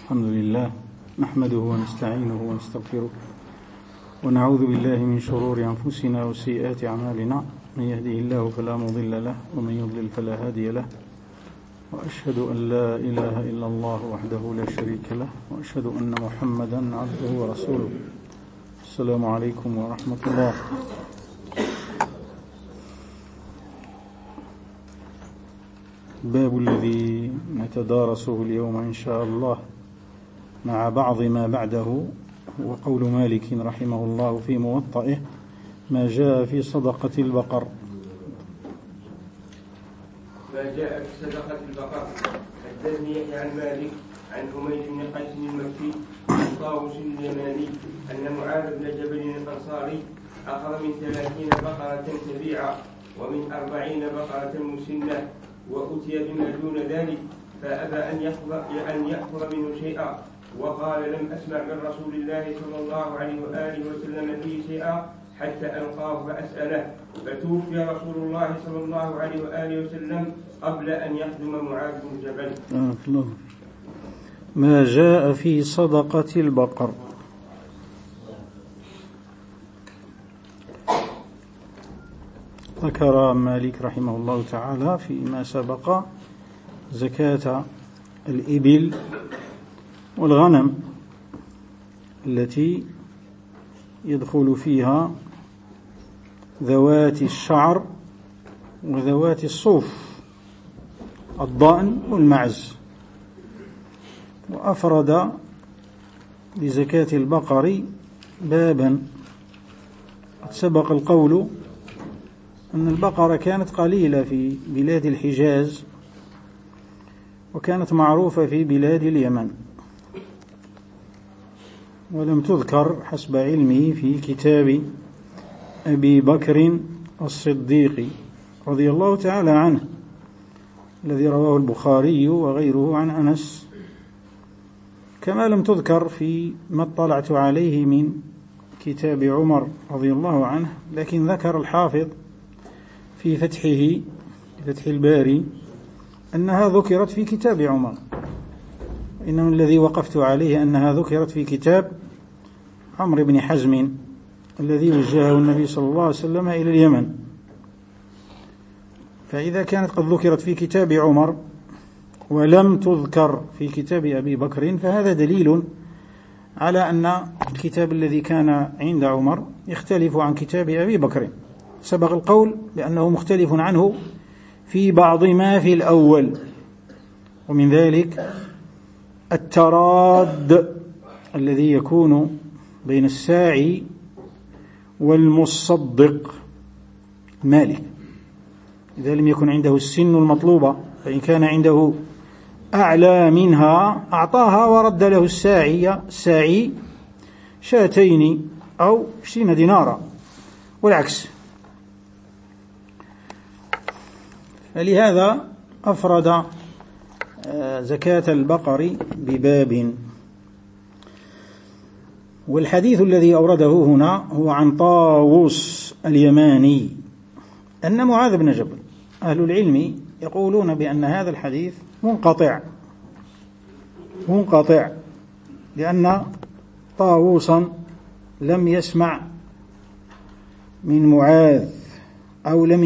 الحمد لله نحمده ونستعينه ونستغفره ونعوذ بالله من شرور أنفسنا وسيئات أعمالنا، من يهده الله فلا مضل له ومن يضلل فلا هادي له، وأشهد أن لا إله إلا الله وحده لا شريك له، وأشهد أن محمدا عبده ورسوله. السلام عليكم ورحمة الله. باب الذي نتدارسه اليوم إن شاء الله مع بعض ما بعده، وقول مالك رحمه الله في موطئه: ما جاء في صدقة البقر. ما جاء في صدقة البقر. حدثني يحيى عن مالك عن حميد بن قيس المكي عن طاووس اليماني أن معاذ بن جبل الأنصاري أخذ من 30 بقرة تبيعة ومن 40 بقرة مسنة، وأتي بما دون ذلك فأبى أن يأخذ منه شيئا، وقال: لم أسمع من رسول الله صلى الله عليه وآله وسلم فيه شيئا حتى ألقاه فأسأله، فتوفي رسول الله صلى الله عليه وآله وسلم قبل أن يخدم معاذ بن جبل. ما جاء في صدقة البقر. ذكر مالك رحمه الله تعالى فيما سبق زكاة الإبل والغنم التي يدخل فيها ذوات الشعر وذوات الصوف، الضأن والمعز، وأفرد لزكاة البقر بابا. سبق القول أن البقرة كانت قليلة في بلاد الحجاز، وكانت معروفة في بلاد اليمن، ولم تذكر حسب علمي في كتاب أبي بكر الصديق رضي الله تعالى عنه الذي رواه البخاري وغيره عن أنس، كما لم تذكر في ما اطلعت عليه من كتاب عمر رضي الله عنه، لكن ذكر الحافظ في فتح الباري أنها ذكرت في كتاب عمر، إنه الذي وقفت عليه أنها ذكرت في كتاب عمرو بن حزم الذي وجهه النبي صلى الله عليه وسلم إلى اليمن. فإذا كانت قد ذكرت في كتاب عمر ولم تذكر في كتاب أبي بكر، فهذا دليل على أن الكتاب الذي كان عند عمر يختلف عن كتاب أبي بكر. سبق القول بأنه مختلف عنه في بعض ما في الأول، ومن ذلك التراد الذي يكون بين الساعي والمصدق مالك إذا لم يكن عنده السن المطلوبة، فإن كان عنده أعلى منها أعطاها ورد له الساعي 2 أو 20 دينارا والعكس. فلهذا أفرد زكاة البقر بباب. والحديث الذي أورده هنا هو عن طاووس اليماني أن معاذ بن جبل، أهل العلم يقولون بأن هذا الحديث منقطع لأن طاووسا لم يسمع من معاذ أو لم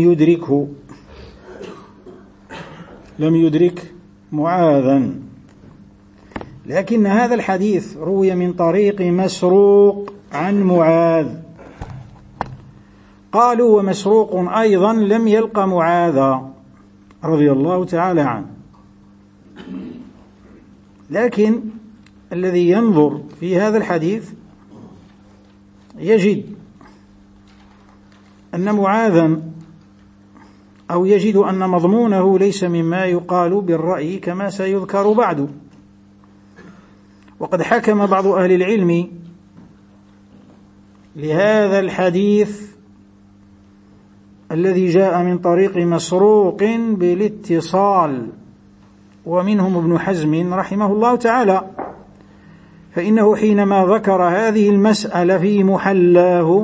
يدرك معاذا، لكن هذا الحديث روي من طريق مسروق عن معاذ. قالوا ومسروق أيضا لم يلق معاذا رضي الله تعالى عنه، لكن الذي ينظر في هذا الحديث يجد أن معاذا أو يجد أن مضمونه ليس مما يقال بالرأي كما سيذكر بعد. وقد حكم بعض أهل العلم لهذا الحديث الذي جاء من طريق مسروق بالاتصال، ومنهم ابن حزم رحمه الله تعالى، فإنه حينما ذكر هذه المسألة في محلاه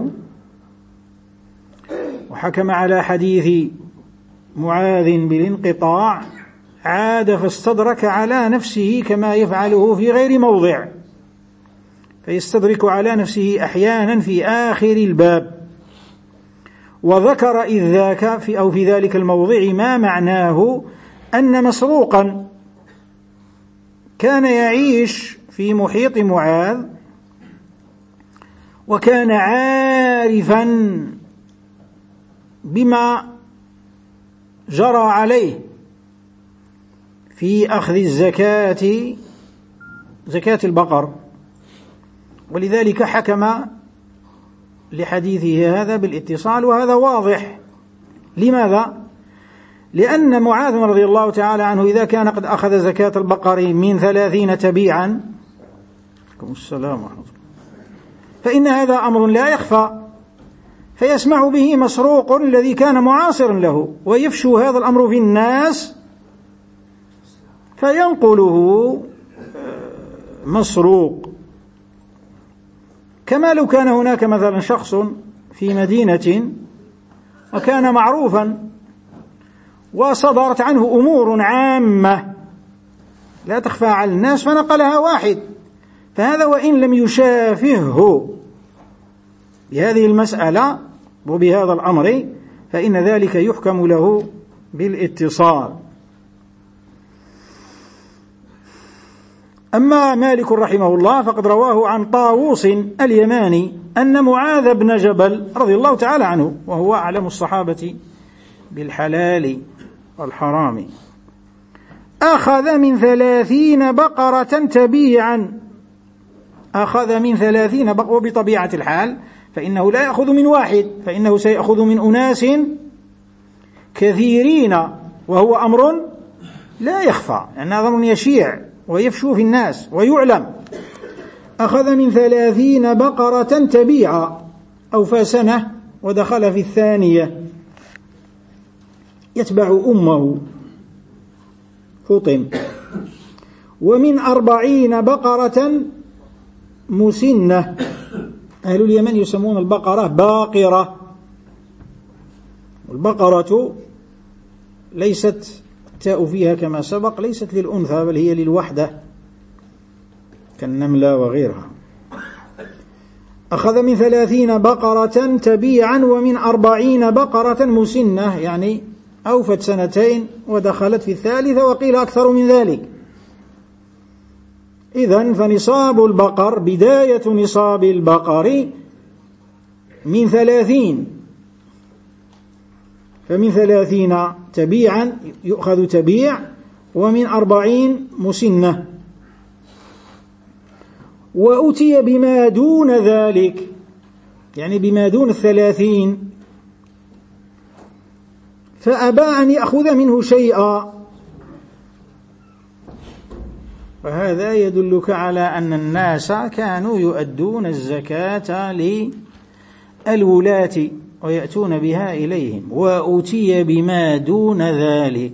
وحكم على حديث معاذ بالانقطاع عاد فاستدرك على نفسه كما يفعله في غير موضع، فيستدرك على نفسه أحيانا في آخر الباب. وذكر إذ ذاك في ذلك الموضع ما معناه أن مسروقا كان يعيش في محيط معاذ، وكان عارفا بما جرى عليه في أخذ الزكاة، زكاة البقر، ولذلك حكم لحديثه هذا بالاتصال، وهذا واضح. لماذا؟ لأن معاذ رضي الله تعالى عنه إذا كان قد أخذ زكاة البقر من 30 تبيعا، السلام ورحمة الله، فإن هذا أمر لا يخفى، فيسمع به مسروق الذي كان معاصرا له، ويفشو هذا الأمر في الناس فينقله مسروق. كما لو كان هناك مثلا شخص في مدينة وكان معروفا وصدرت عنه أمور عامة لا تخفى على الناس فنقلها واحد، فهذا وإن لم يشافهه بهذه المسألة وبهذا الأمر فإن ذلك يحكم له بالاتصال. أما مالك رحمه الله فقد رواه عن طاووس اليماني أن معاذ بن جبل رضي الله تعالى عنه، وهو أعلم الصحابة بالحلال والحرام، أخذ من 30 بقرة تبيعا، أخذ من 30 بقرة، وبطبيعة الحال فإنه لا يأخذ من واحد، فإنه سيأخذ من أناس كثيرين، وهو أمر لا يخفى، لأن أمر يشيع ويفشو في الناس ويعلم. أخذ من 30 بقرة تبيعا، أوفى سنة ودخل في الثانية، يتبع أمه فطم. ومن 40 بقرة مسنة، أهل اليمن يسمون البقرة باقرة، والبقرة ليست التاء فيها كما سبق ليست للأنثى بل هي للوحدة كالنملة وغيرها. أخذ من 30 بقرة تبيعا ومن 40 بقرة مسنة، يعني أوفت 2 ودخلت في الثالثة، وقيل أكثر من ذلك. إذن فنصاب البقر، بداية نصاب البقر من 30، فمن 30 تبيعا يؤخذ تبيع، ومن 40 مسنة. وأتي بما دون ذلك، يعني بما دون 30، فأبى أن يأخذ منه شيئا، وهذا يدلك على أن الناس كانوا يؤدون الزكاة للولاة ويأتون بها إليهم. وأتي بما دون ذلك،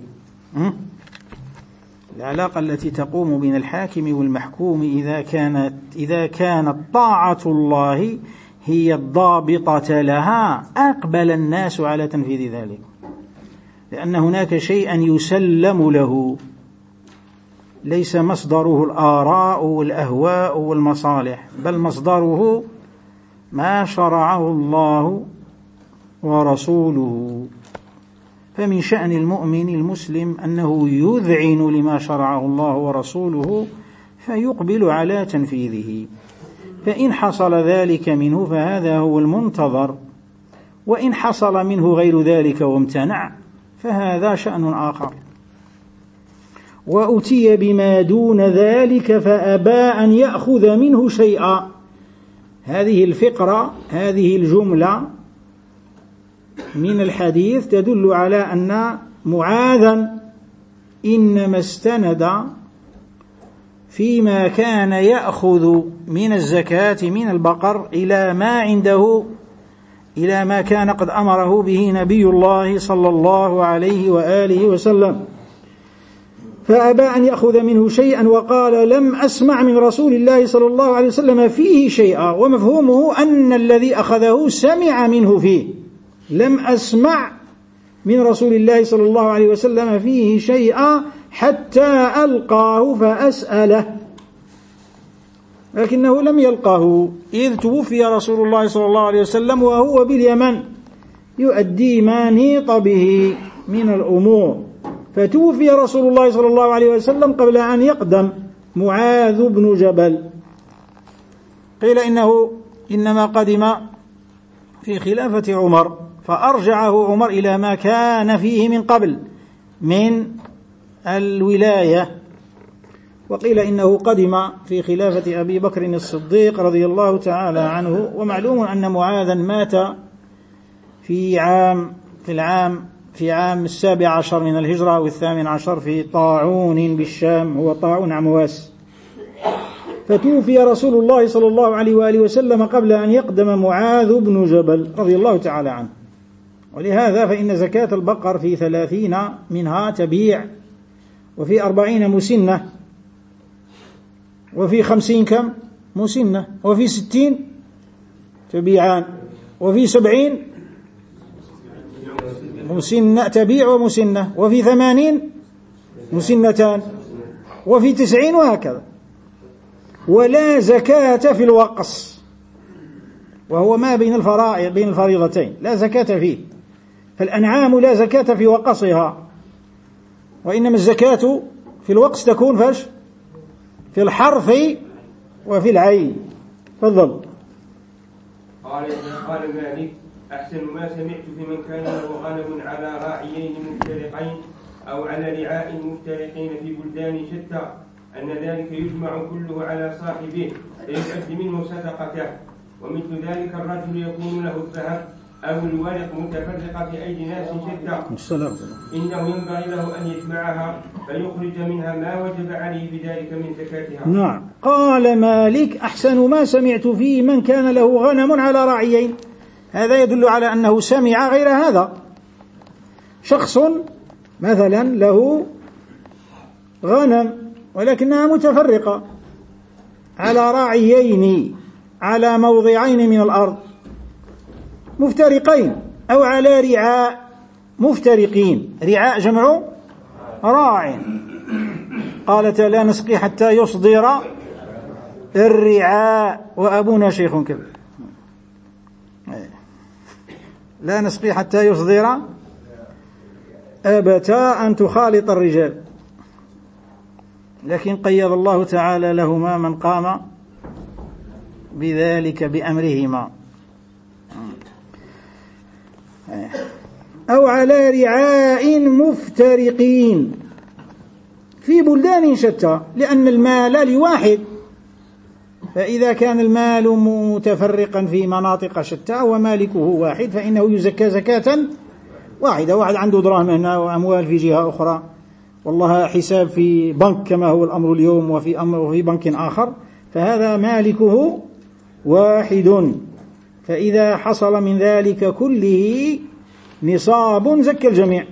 العلاقة التي تقوم بين الحاكم والمحكوم إذا كانت طاعة الله هي الضابطة لها أقبل الناس على تنفيذ ذلك، لأن هناك شيئا يسلم له ليس مصدره الآراء والأهواء والمصالح، بل مصدره ما شرعه الله ورسوله. فمن شأن المؤمن المسلم أنه يذعن لما شرعه الله ورسوله فيقبل على تنفيذه، فإن حصل ذلك منه فهذا هو المنتظر، وإن حصل منه غير ذلك وامتنع فهذا شأن آخر. وأتي بما دون ذلك فأبى أن يأخذ منه شيئا. هذه الفقرة، هذه الجملة من الحديث تدل على أن معاذا إنما استند فيما كان يأخذ من الزكاة من البقر إلى ما عنده، إلى ما كان قد أمره به نبي الله صلى الله عليه وآله وسلم، فأبى أن يأخذ منه شيئا، وقال لم أسمع من رسول الله صلى الله عليه وسلم فيه شيئا، ومفهومه أن الذي أخذه سمع منه فيه. لم أسمع من رسول الله صلى الله عليه وسلم فيه شيئا، حتى ألقاه فأسأله، لكنه لم يلقه إذ توفي رسول الله صلى الله عليه وسلم وهو باليمن يؤدي ما نيط به من الأمور، فتوفي رسول الله صلى الله عليه وسلم قبل أن يقدم معاذ بن جبل. قيل إنه إنما قدم في خلافة عمر فأرجعه عمر إلى ما كان فيه من قبل من الولاية، وقيل إنه قدم في خلافة أبي بكر الصديق رضي الله تعالى عنه. ومعلوم أن معاذا مات في عام 17 من الهجرة أو 18 في طاعون بالشام، هو طاعون عمواس. فتوفي رسول الله صلى الله عليه وآله وسلم قبل أن يقدم معاذ بن جبل رضي الله تعالى عنه. ولهذا فإن زكاة البقر في 30 منها تبيع، وفي 40 مسنة، وفي 50 كم مسنة، وفي 60 تبيعان، وفي 70 مسنة تبيع ومسنة، وفي 80 مسنتان، وفي 90 وهكذا. ولا زكاة في الوقص، وهو ما بين الفرائض بين الفريضتين لا زكاة فيه. فالأنعام لا زكاة في وقصها، وإنما الزكاة في الوقص تكون في الحرث وفي العين. تفضل. قال مالك: أحسن ما سمعت في من كان له غنم على راعيين مفترقين أو على رعاء مفترقين في بلدان شتى أن ذلك يجمع كله على صاحبه فيؤدي منه صدقته. ومثل ذلك الرجل يكون له الذهب أو الورق متفرقة في أيدي ناس شتى، إنه ينبغي له أن يجمعها فيخرج منها ما وجب عليه بذلك من زكاتها. نعم. قال مالك: أحسن ما سمعت في من كان له غنم على راعيين. هذا يدل على أنه سمع غير هذا. شخص مثلا له غنم ولكنها متفرقة على راعيين، على موضعين من الأرض مفترقين، أو على رعاء مفترقين. رعاء جمع راع. قالت: لا نسقي حتى يصدر الرعاء وأبونا شيخ كبير. لا نسقي حتى يصدر أبتا أن تخالط الرجال، لكن قيض الله تعالى لهما من قام بذلك بأمرهما. أو على رعاء مفترقين في بلدان شتى، لأن المال لواحد، فإذا كان المال متفرقا في مناطق شتى ومالكه واحد فإنه يزكى زكاة واحدة. واحد عنده دراهم هنا وأموال في جهة أخرى، والله حساب في بنك كما هو الأمر اليوم وفي بنك آخر، فهذا مالكه واحد. فإذا حصل من ذلك كله نصاب زكى الجميع.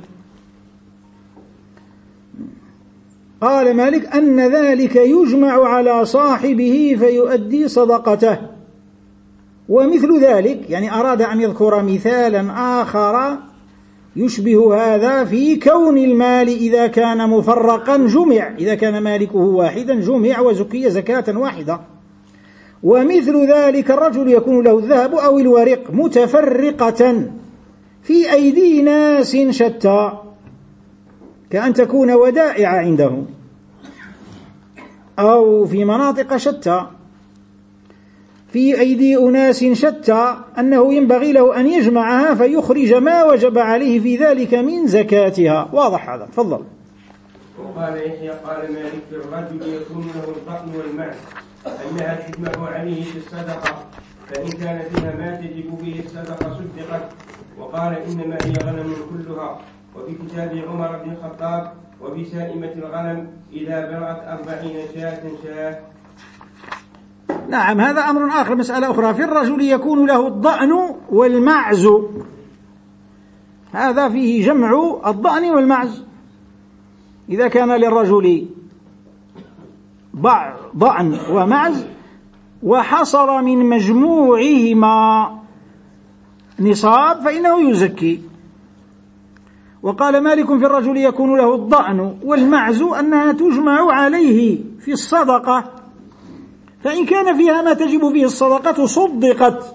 قال مالك: أن ذلك يجمع على صاحبه فيؤدي صدقته. ومثل ذلك، يعني أراد أن يذكر مثالا آخر يشبه هذا في كون المال إذا كان مفرقا جمع، إذا كان مالكه واحدا جمع وزكي زكاة واحدة. ومثل ذلك الرجل يكون له الذهب أو الورق متفرقة في أيدي ناس شتى، كأن تكون ودائع عنده أو في مناطق شتى في أيدي أناس شتى، أنه ينبغي له أن يجمعها فيخرج ما وجب عليه في ذلك من زكاتها. واضح هذا؟ تفضل. وقال يحيى: قال مالك: الرجل يكون له البطن والمعز أنها تجمع عليه في الصدقة، فإن كان فيها ما تجب به الصدقة صدقت. وقال: إنما هي غنم كلها. وفي كتاب عمر بن الخطاب: وفي سائمة الغنم إذا بلغت 40 شاة. نعم، هذا أمر آخر، مسألة أخرى. في الرجل يكون له الضأن والمعز، هذا فيه جمع الضأن والمعز. إذا كان للرجل ضأن ومعز وحصل من مجموعهما نصاب فإنه يزكي. وقال مالك في الرجل يكون له الضأن والمعز أنها تجمع عليه في الصدقة، فإن كان فيها ما تجب فيه الصدقة صدقت.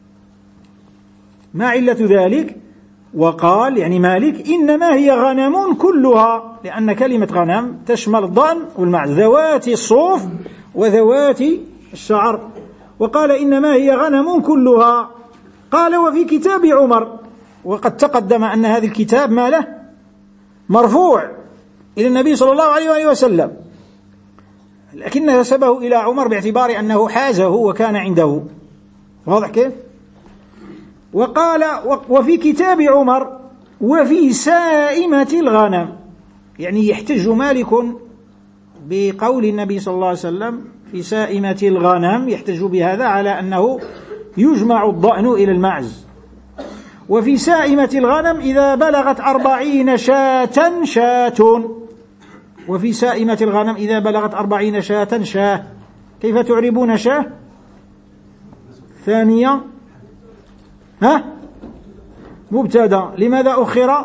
ما علة ذلك؟ وقال يعني مالك إنما هي غنم كلها، لأن كلمة غنم تشمل الضأن والمعز ذوات الصوف وذوات الشعر. وقال إنما هي غنم كلها. قال وفي كتاب عمر، وقد تقدم أن هذا الكتاب ما له مرفوع إلى النبي صلى الله عليه وآله وسلم، لكن نسبه إلى عمر باعتبار أنه حازه وكان عنده. واضح كيف؟ وقال وفي كتاب عمر وفي سائمة الغنم، يعني يحتج مالك بقول النبي صلى الله عليه وسلم في سائمة الغنم، يحتج بهذا على أنه يجمع الضأن إلى المعز. وفي سائمة الغنم إذا بلغت 40 شاة شاة، وفي سائمة الغنم إذا بلغت 40 شاة شاه. كيف تعربون شاه؟ ثانية مبتدا. لماذا أخر؟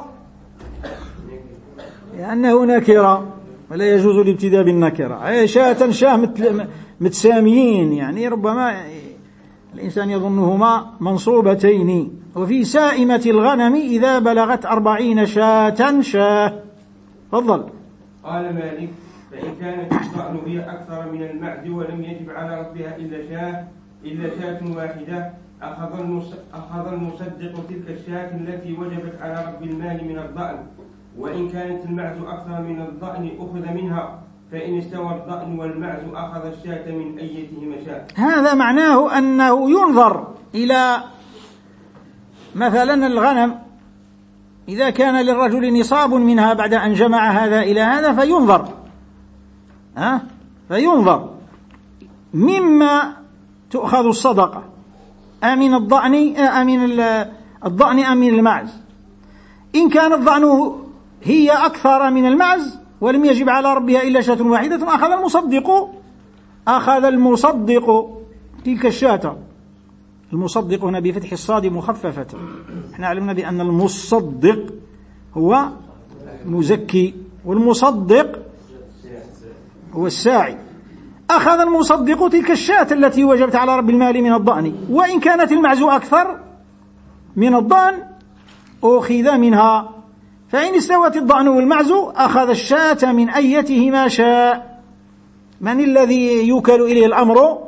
لأنه نكرة ولا يجوز الابتداء بالنكرة. شاة شاه متساميين، يعني ربما الإنسان يظنهما منصوبتين. وفي سائمة الغنم إذا بلغت 40 شاة شاه. تفضل. قال مالك فإن كانت الضأن هي أكثر من المعز ولم يجب على ربها إلا شاة واحدة أخذ المصدق تلك الشاة التي وجبت على رب المال من الضأن، وإن كانت المعز أكثر من الضأن أخذ منها، فإن استوى الضأن والمعز أخذ الشاة من أيتهما شاء. هذا معناه أنه ينظر إلى مثلا الغنم، إذا كان للرجل نصاب منها بعد أن جمع هذا إلى هذا فينظر مما تؤخذ الصدقة، أمن الضأن أم من المعز. إن كان الضأن هي أكثر من المعز ولم يجب على ربها إلا شاة واحدة أخذ المصدق تلك الشاة. المصدق هنا بفتح الصاد مخففة. احنا علمنا بأن المصدق هو مزكي والمصدق هو الساعي. أخذ المصدق تلك الشاة التي وجبت على رب المال من الضأن، وإن كانت المعز أكثر من الضأن أخذ منها، فإن استوت الضأن والمعز أخذ الشاة من أيتهما شاء. من الذي يوكل إليه الأمر؟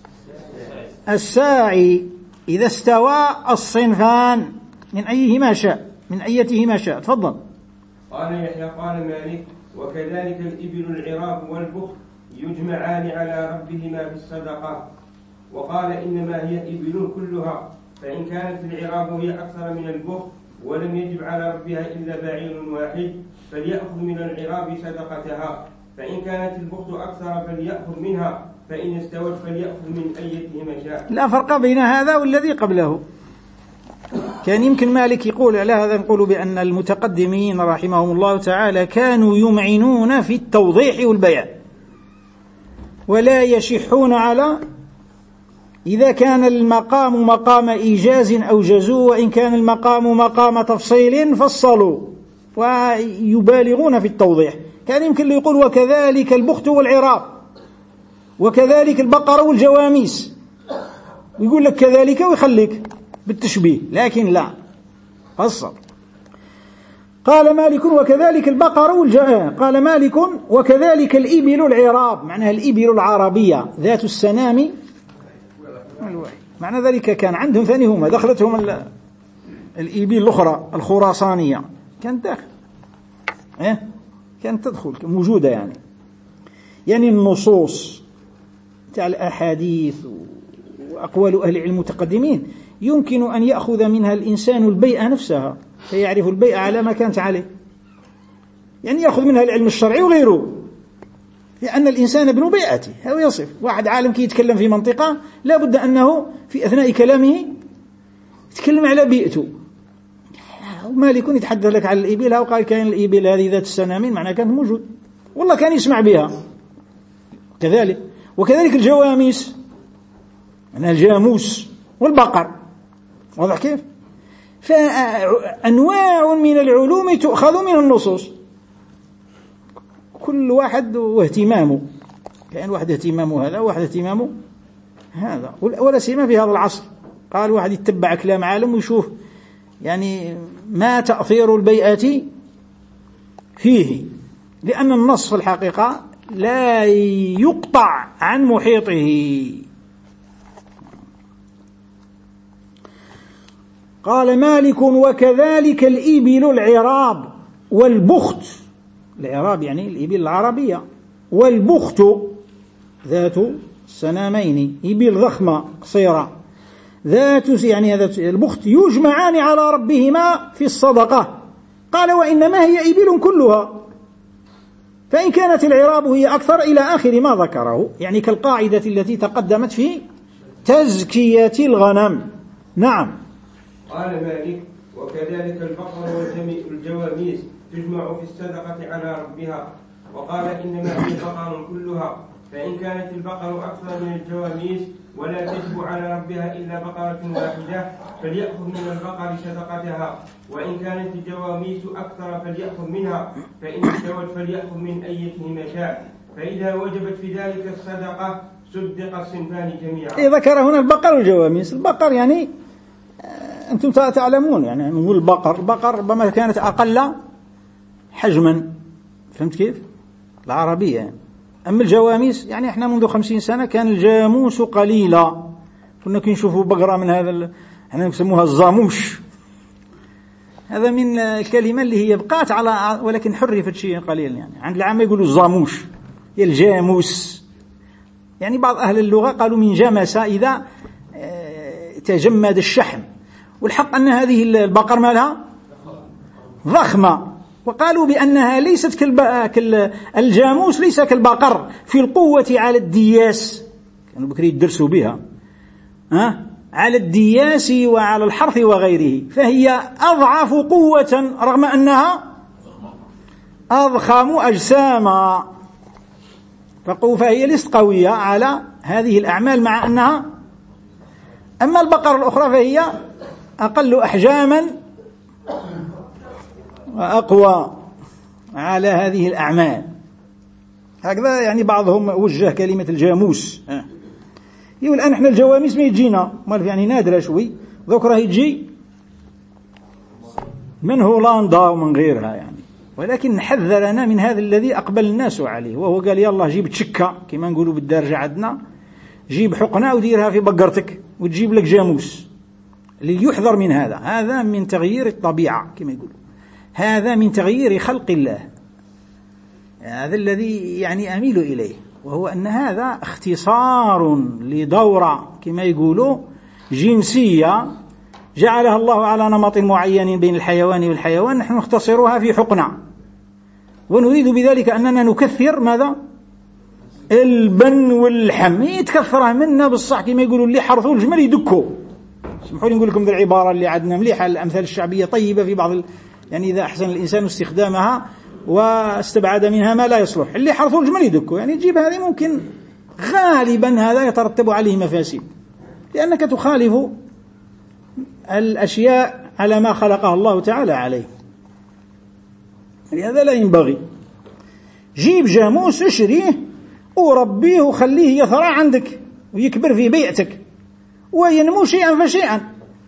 الساعي. إذا استوى الصنفان من أيتهما شاء. تفضل. قال يحيى قال مالك وكذلك الإبل العراب والبخت يجمعان على ربهما في الصدقة. وقال إنما هي إبل كلها، فإن كانت العراب هي أكثر من البخت ولم يجب على ربها إلا بعير واحد فليأخذ من العراب صدقتها، فإن كانت البخت أكثر فليأخذ منها، فإن استوت فليأخذ من أيتهما شاء. لا فرق بين هذا والذي قبله. كان يمكن مالك يقول على هذا، نقول بأن المتقدمين رحمهم الله تعالى كانوا يمعنون في التوضيح والبيان ولا يشحون على إذا كان المقام مقام إيجاز أو جزو، وإن كان المقام مقام تفصيل فصلوا، ويبالغون في التوضيح. كان يمكن يقول وكذلك البخت والعراب وكذلك البقر والجواميس، ويقول لك كذلك ويخليك بالتشبيه، لكن لا فصل. قال مالك وكذلك البقر قال مالك وكذلك الإبل العراب، معناها الإبل العربية ذات السنام الوحي. معنى ذلك كان عندهم ثاني هما دخلتهم الإبل الأخرى الخراسانية كانت داخل كانت تدخل موجودة، يعني النصوص تاع الأحاديث وأقوال أهل العلم المتقدمين يمكن أن يأخذ منها الإنسان البيئة نفسها، فيعرف البيئة على ما كانت عليه، يعني يأخذ منها العلم الشرعي وغيره، لأن الإنسان ابن بيئته. هو يصف واحد عالم كي يتكلم في منطقة لا بد أنه في أثناء كلامه يتكلم على بيئته. مالك يتحدث لك على الإبل وقال كان الإبل هذه ذات السنامين، معناها كانت موجود والله كان يسمع بها. كذلك وكذلك الجواميس، معناها الجاموس والبقر. واضح كيف؟ فأنواع من العلوم تؤخذ من النصوص، كل واحد واهتمامه، كأن واحد اهتمامه هذا وواحد اهتمامه هذا، ولا سيما في هذا العصر. قال واحد يتبع كلام عالم ويشوف يعني ما تأثير البيئة فيه، لأن النص في الحقيقة لا يقطع عن محيطه. قال مالك: وكذلك الإبل العراب والبخت، العراب يعني الإبل العربية، والبخت ذات السنامين، إبل ضخمة قصيرة ذات يعني هذا البخت، يجمعان على ربهما في الصدقة. قال: وإنما هي إبل كلها، فإن كانت العراب هي أكثر إلى آخر ما ذكره، يعني كالقاعدة التي تقدمت في تزكية الغنم. نعم. قال مالك: وكذلك البقر والجواميس تجمع في الصدقة على ربها. وقال: إنما هي بقر كلها، فإن كانت البقر أكثر من الجواميس ولا تجب على ربها إلا بقرة واحدة فليأخذ من البقر صدقتها، وإن كانت الجواميس أكثر فليأخذ منها، فإن استوت فليأخذ من أيتهما شاء، فإذا وجبت في ذلك الصدقة صدق الصنفان جميعا. ذكر هنا البقر والجواميس. البقر يعني أنتم تعلمون يعني نقول البقر ربما كانت أقل حجما، فهمت كيف؟ العربية يعني. أما الجواميس يعني إحنا منذ 50 سنة كان الجاموس قليلا، كنا كنشوفوا بقرة من هذا إحنا نسموها الزاموش، هذا من الكلمة اللي هي بقات على ولكن حرفت شيء قليل، يعني عند العامة يقولوا الزاموش هي الجاموس، يعني بعض أهل اللغة قالوا من جمس إذا تجمد الشحم، والحق أن هذه البقر مالها ضخمة، وقالوا بأنها ليست الجاموس ليس كالبقر في القوة على الدياس، كانوا بكري يدرسوا بها على الدياس وعلى الحرث وغيره، فهي أضعف قوة رغم أنها أضخم أجساما، فهي ليست قوية على هذه الأعمال مع أنها. أما البقر الأخرى فهي أقل أحجاما وأقوى على هذه الأعمال. هكذا يعني بعضهم وجه كلمة الجاموس. يقول الآن احنا الجواميس ما يجينا يعني نادرة شوي، ذكرها يجي من هولندا ومن غيرها يعني، ولكن حذرنا من هذا الذي أقبل الناس عليه، وهو قال يلا جيب تشكة كما نقولوا بالدارجة عندنا، جيب حقنة وديرها في بقرتك وتجيب لك جاموس. ليحذر من هذا من تغيير الطبيعة كما يقولوا، هذا من تغيير خلق الله، هذا الذي يعني أميل إليه، وهو أن هذا اختصار لدورة كما يقولوا جنسية جعلها الله على نمط معين بين الحيوان والحيوان، نحن نختصرها في حقنة، ونريد بذلك أننا نكثر ماذا؟ البن واللحم، يتكثر منا بالصح كما يقولوا اللي حرثوا الجمل يدكوا. سمحوا لي نقول لكم ذي العبارة اللي عندنا مليحة، الأمثال الشعبية طيبة في بعض يعني إذا أحسن الإنسان استخدامها واستبعد منها ما لا يصلح، اللي حرثوا الجمل يدكوا، يعني تجيب هذه ممكن غالبا هذا يترتب عليه مفاسد، لأنك تخالف الأشياء على ما خلقها الله تعالى عليه، لهذا لا ينبغي. جيب جاموس اشريه وربيه وخليه يثرى عندك ويكبر في بيئتك وينمو شيئا فشيئا.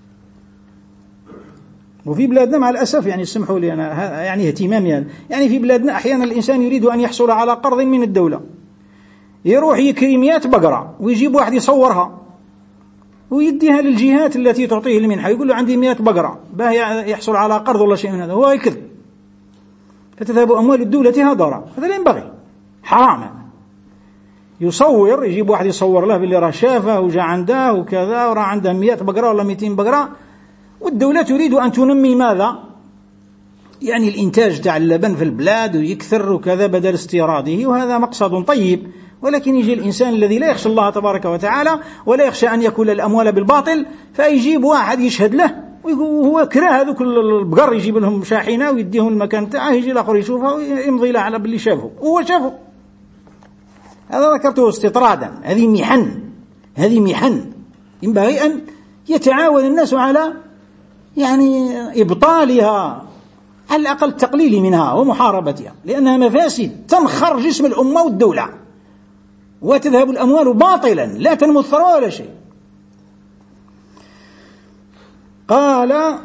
وفي بلادنا مع الأسف يعني اسمحوا لي أنا يعني اهتمامي يعني في بلادنا أحيانا الإنسان يريد أن يحصل على قرض من الدولة، يروح يكري 100 بقرة ويجيب واحد يصورها ويديها للجهات التي تعطيه المنحة، يقول له عندي 100 بقرة باه يحصل على قرض ولا شيء من هذا، هو يكذب، فتذهب أموال الدولة هدرا، هذا لا ينبغي، حرام. يصور، يجيب واحد يصور له باللي راه شافه وجاء عنده وكذا وراه عنده 100 بقرة ولا 200 بقرة، والدولة تريد أن تنمي ماذا؟ يعني الإنتاج تاع اللبن في البلاد ويكثر وكذا بدل استيراده، وهذا مقصد طيب، ولكن يجي الإنسان الذي لا يخشى الله تبارك وتعالى ولا يخشى أن يأكل الأموال بالباطل، فيجيب واحد يشهد له وهو كره هذوك البقر، يجيب لهم شاحنة ويديهم المكان تاعه، يجي الآخر يشوفه ويمضي له على باللي شافه وهو شافه. هذا ذكرته استطرادا، هذه محن ينبغي أن يتعاون الناس على يعني إبطالها، على الأقل التقليل منها ومحاربتها، لأنها مفاسد تنخر جسم الأمة والدولة، وتذهب الأموال باطلا، لا تنمو الثروة ولا شيء. قال: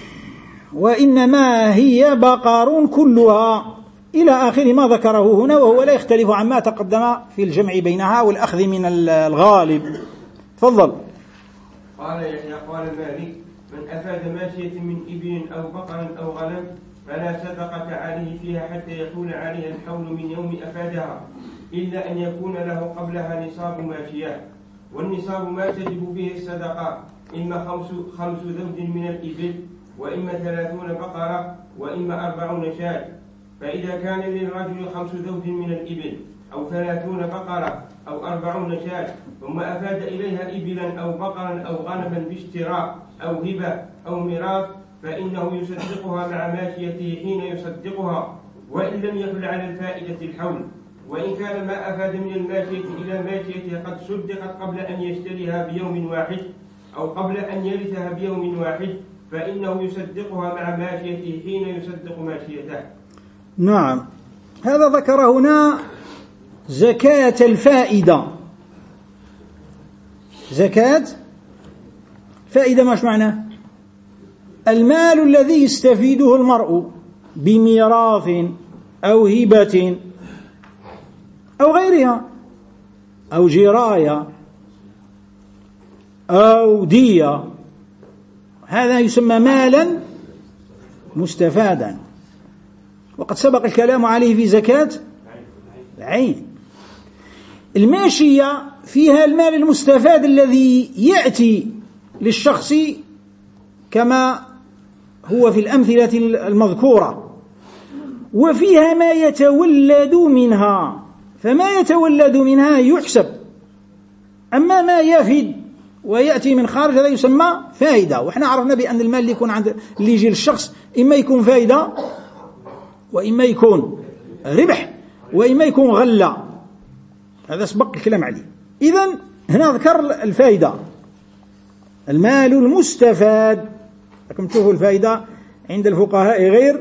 وإنما هي بقر كلها، إلى آخر ما ذكره هنا، وهو لا يختلف عما تقدم في الجمع بينها والأخذ من الغالب. تفضل. قال يحيى: قال مالك: من أفاد ماشية من إبل أو بقر أو غنم فلا صدقة عليه فيها حتى يكون عليها الحول من يوم أفادها، إلا أن يكون له قبلها نصاب ماشية، والنصاب ما تجب به الصدقة إما 5 ذود من الإبل، وإما 30 بقرة، وإما 40 شاة. فإذا كان للرجل 5 ذود من الإبل أو 30 بقرة أو 40 شاة، ثم أفاد إليها إبلا أو بقرا أو غنما باشتراء أو هبة أو ميراث، فإنه يصدقها مع ماشيته حين يصدقها، وإن لم يحل على الفائدة الحول. وإن كان ما أفاد من الماشية إلى ماشيته قد صدقت قبل أن يشتريها بيوم واحد أو قبل أن يرثها بيوم واحد، فإنه يصدقها مع ماشيته حين يصدق ماشيته. نعم، هذا ذكر هنا زكاة الفائدة. زكاة فائدة ماش معناه؟ المال الذي يستفيده المرء بميراث أو هبة أو غيرها أو جراية أو دية، هذا يسمى مالا مستفادا، وقد سبق الكلام عليه في زكاة العين. الماشية فيها المال المستفاد الذي يأتي للشخص كما هو في الأمثلة المذكورة، وفيها ما يتولد منها، فما يتولد منها يحسب، أما ما يفد ويأتي من خارج هذا يسمى فائدة. وإحنا عرفنا بأن المال اللي يكون عند اللي يجي للشخص إما يكون فائدة، وإما يكون ربح، وإما يكون غلة، هذا سبق الكلام عليه. إذن هنا ذكر الفائدة، المال المستفاد. لكم تشوفوا الفائدة عند الفقهاء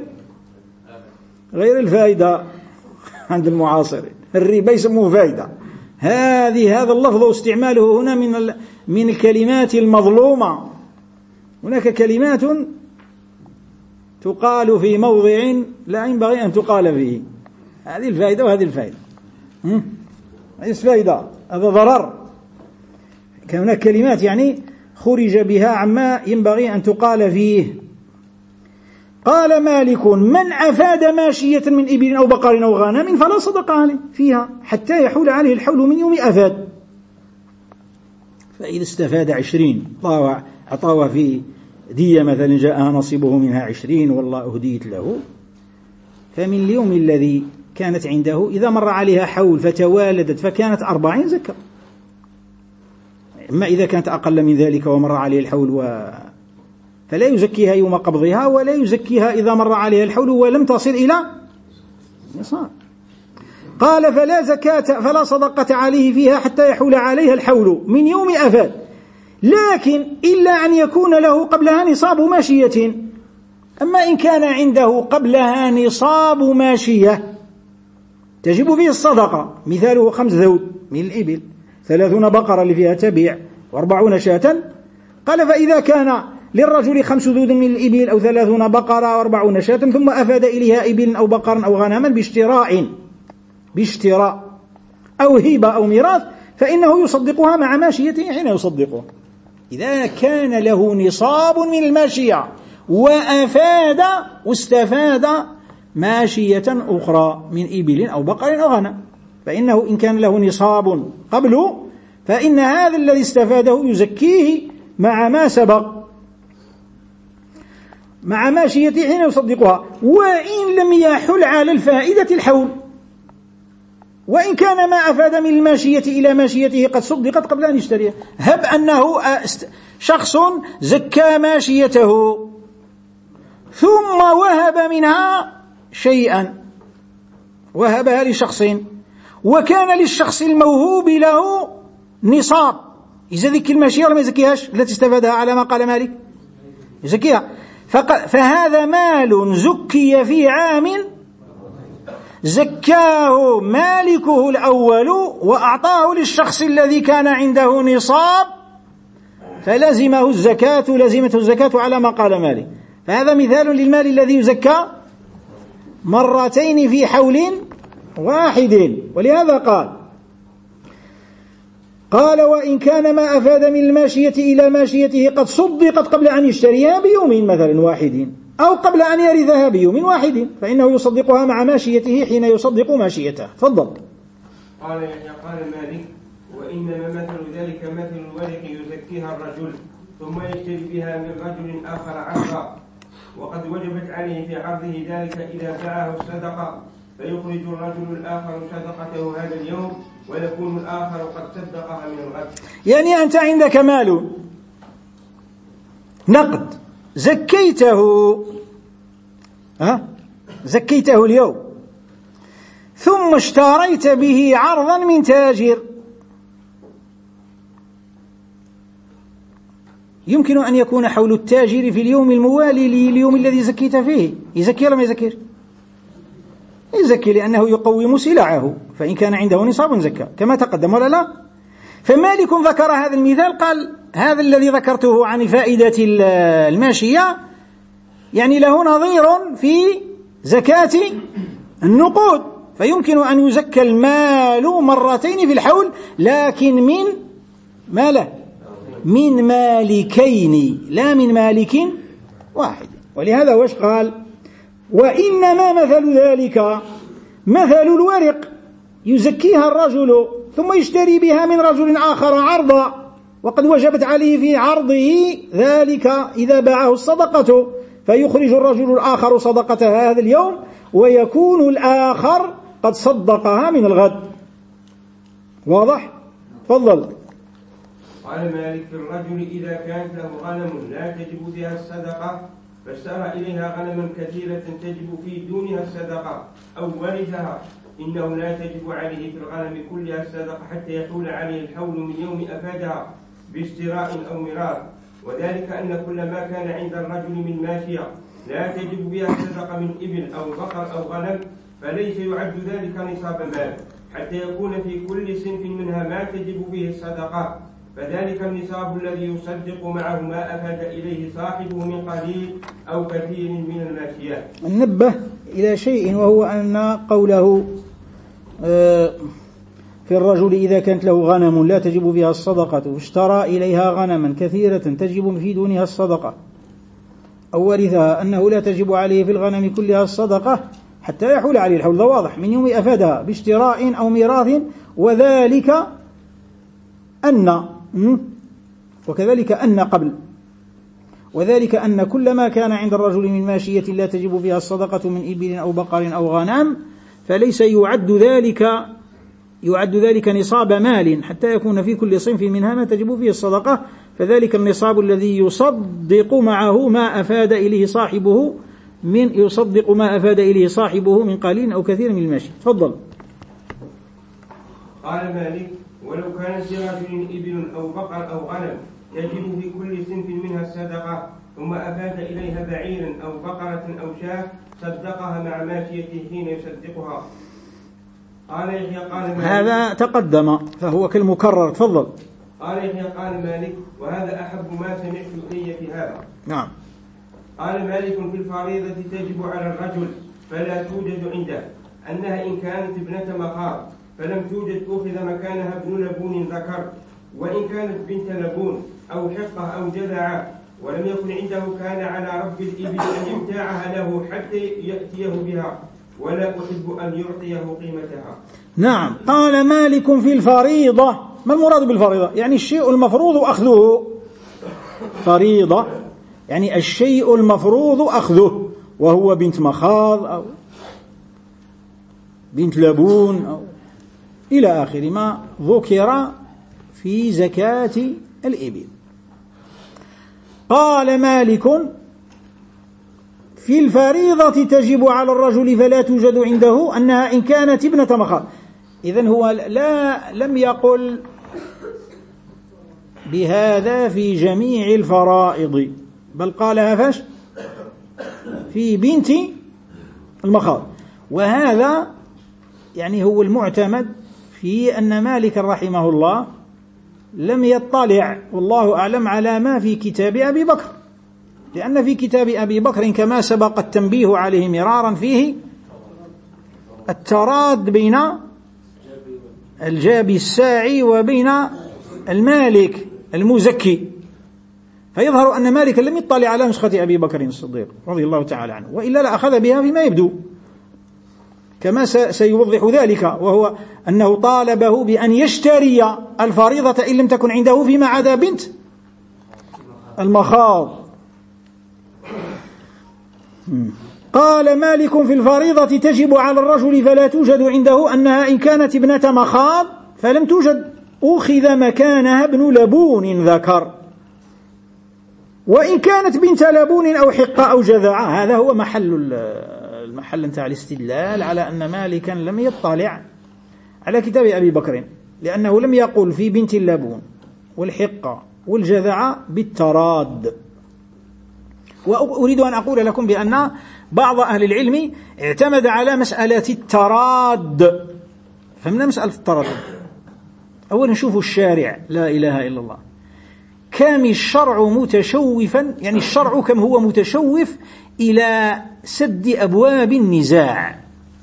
غير الفائدة عند المعاصرين، الربا يسموه فائدة. هذا اللفظ واستعماله هنا من الكلمات المظلومة. هناك كلمات تقال في موضع لا ينبغي أن تقال فيه، هذه الفائدة وهذه الفائدة. هذه الفائدة، هذا ضرر. كان هناك كلمات يعني خرج بها عما ينبغي أن تقال فيه. قال مالك: من أفاد ماشية من إبل أو بقر أو غنم فلا صدق عليه فيها حتى يحول عليه الحول من يوم أفاد. فإذا استفاد 20 أعطاها في دية مثلا، جاءها نصيبه منها 20 والله أهديت له، فمن اليوم الذي كانت عنده إذا مر عليها حول فتوالدت فكانت 40 زكى. أما إذا كانت أقل من ذلك ومر عليه الحول فلا يزكيها يوم قبضها، ولا يزكيها إذا مر عليها الحول ولم تصل إلى نصاب. قال: فلا صدقة عليه فيها حتى يحول عليها الحول من يوم أفاد، لكن إلا أن يكون له قبلها نصاب ماشية. أما إن كان عنده قبلها نصاب ماشية تجب فيه الصدقة، مثاله 5 ذود من الإبل، 30 بقرة اللي فيها تبيع، و40 شاة. قال: فإذا كان للرجل 5 ذود من الإبل أو 30 بقرة و40 شاة، ثم أفاد إليها إبل أو بقرا أو غنما باشتراء أو هبة أو ميراث، فإنه يصدقها مع ماشيته حين يصدقها. إذا كان له نصاب من الماشية وأفاد واستفاد ماشية أخرى من إبل أو بقر أو غنم، فإنه إن كان له نصاب قبله فإن هذا الذي استفاده يزكيه مع ما سبق، مع ماشيته حين يصدقها، وإن لم يحل على الفائدة الحول. وإن كان ما أفاد من الماشية إلى ماشيته قد صدقت قبل أن يشتريها، هب أنه شخص زكى ماشيته ثم وهب منها شيئا، وهبها لشخص، وكان للشخص الموهوب له نصاب، إذا ذيك الماشية ولا ما يزكيهاش التي استفادها على ما قال مالك يزكيها. فهذا مال زكي في عام زكاه مالكه الأول وأعطاه للشخص الذي كان عنده نصاب فلزمته الزكاة على ما قال مالك. فهذا مثال للمال الذي يزكى مرتين في حول واحد. ولهذا قال وإن كان ما أفاد من الماشية إلى ماشيته قد صدقت قبل أن يشتريها بيوم مثلا واحد أو قبل أن يرثها بيوم واحد فإنه يصدقها مع ماشيته حين يصدق ماشيته. تفضل. قال مالك وإنما مثل ذلك مثل الورق يزكيها الرجل ثم يشتري بها من رجل آخر عرضا وقد وجبت عليه في عرضه ذلك إذا باعه الصدقة فيخرج الرجل الآخر صدقته هذا اليوم ويكون الآخر قد صدقها من الغد. يعني أنت عندك مال نقد زكيته اليوم ثم اشتريت به عرضا من تاجر. يمكن أن يكون حول التاجر في اليوم الموالي لليوم الذي زكيت فيه. يزكي ولا ما يزكي؟ يزكي لأنه يقوم سلعه فإن كان عنده نصاب زكى كما تقدم ولا لا. فمالك ذكر هذا المثال قال هذا الذي ذكرته عن فائدة الماشية يعني له نظير في زكاة النقود فيمكن أن يزكى المال مرتين في الحول لكن من مالكين لا من مالك واحد. ولهذا وش قال وإنما مثل ذلك مثل الورق يزكيها الرجل ثم يشتري بها من رجل آخر عرضا وقد وجبت عليه في عرضه ذلك إذا باعه الصدقة فيخرج الرجل الآخر صدقتها هذا اليوم ويكون الآخر قد صدقها من الغد. واضح؟ تفضل. قال مالك في الرجل إذا كانت له غنم لا تجب فيها الصدقة فاشترى إليها غنما كثيرة تجب في دونها الصدقة أو ورثها إنه لا تجب عليه في الغنم كلها الصدقة حتى يحول عليه الحول من يوم أفادها باشتراء أو ميراث وذلك أن كل ما كان عند الرجل من ماشية لا تجب بها الصدقة من إبل أو بقر أو غنم فليس يعد ذلك نصاب مال حتى يكون في كل صنف منها ما تجب به الصدقة فذلك النصاب الذي يصدق معه ما أفاد إليه صاحبه من قليل أو كثير من الماشيات. ننبه إلى شيء وهو أن قوله في الرجل إذا كانت له غنم لا تجب فيها الصدقة واشترى إليها غنما كثيرة تجب في دونها الصدقة أو ورثها أنه لا تجب عليه في الغنم كلها الصدقة حتى يحول عليه الحول. ده واضح من يوم أفادها باشتراء أو ميراث وذلك أن كل ما كان عند الرجل من ماشية لا تجب فيها الصدقة من إبل أو بقر أو غنم فليس يعد ذلك نصاب مال حتى يكون في كل صنف منها ما تجب فيه الصدقة فذلك النصاب الذي يصدق معه ما أفاد إليه صاحبه من قليل أو كثير من الماشية. تفضل. قال مالك ولو كانت لرجل إبل أو بقر أو غنم يجب في كل صنف منها الصدقة ثم أفاد إليها بعيرا أو بقرة أو شاة صدقها مع ماشيته حين يصدقها. قال يحيى قال مالك هذا تقدم فهو كالمكرر. تفضل. قال يحيى قال مالك وهذا أحب ما سمعت إلي في هذا. نعم. قال مالك في الفريضة تجب على الرجل فلا توجد عنده أنها إن كانت ابنة مخاض فلم توجد أخذ مكانها ابن لبون ذكر وإن كانت بنت لبون أو حقة أو جذع ولم يكن عنده كان على رب الإبل أن يمتاعها له حتى يأتيه بها ولا أحب أن يعطيه قيمتها. نعم. قال مالك في الفريضة. ما المراد بالفريضة؟ يعني الشيء المفروض أخذه. فريضة يعني الشيء المفروض أخذه وهو بنت مخاض أو بنت لبون أو إلى آخر ما ذكر في زكاة الإبل. قال مالك في الفريضة تجب على الرجل فلا توجد عنده أنها إن كانت ابنة مخاض. إذن هو لم يقل بهذا في جميع الفرائض بل قالها فاش في بنت المخاض. وهذا يعني هو المعتمد في أن مالك رحمه الله لم يطلع والله أعلم على ما في كتاب أبي بكر، لأن في كتاب أبي بكر كما سبق التنبيه عليه مرارا فيه التراد بين الجابي الساعي وبين المالك المزكي، فيظهر أن مالك لم يطلع على نسخة أبي بكر الصديق رضي الله تعالى عنه، وإلا لأخذ بها فيما يبدو كما سيوضح ذلك، وهو أنه طالبه بأن يشتري الفريضة إن لم تكن عنده فيما عدا بنت المخاض. قال مالك في الفريضة تجب على الرجل فلا توجد عنده أنها إن كانت ابنة مخاض فلم توجد أخذ مكانها ابن لبون ذكر، وإن كانت بنت لبون أو حقة أو جذعة. هذا هو المحل انتهى الاستدلال على أن مالكا لم يطلع على كتاب أبي بكر، لأنه لم يقل في بنت اللبون والحقة والجذعة بالتراد. وأريد أن أقول لكم بأن بعض أهل العلم اعتمد على مسألة التراد. فمن مسألة التراد أولا نشوف الشارع لا إله إلا الله كم الشرع متشوفا، يعني الشرع كم هو متشوف إلى سد أبواب النزاع.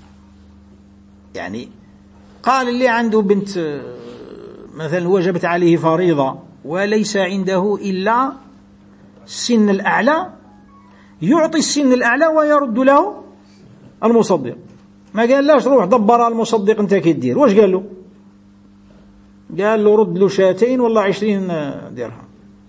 يعني قال اللي عنده بنت مثلا وجبت عليه فريضة وليس عنده إلا السن الأعلى، يعطي السن الأعلى ويرد له المصدق. ما قال لاش روح دبر المصدق انت كدير، واش قال له؟ قال له رد له 200 ولا 20 درهم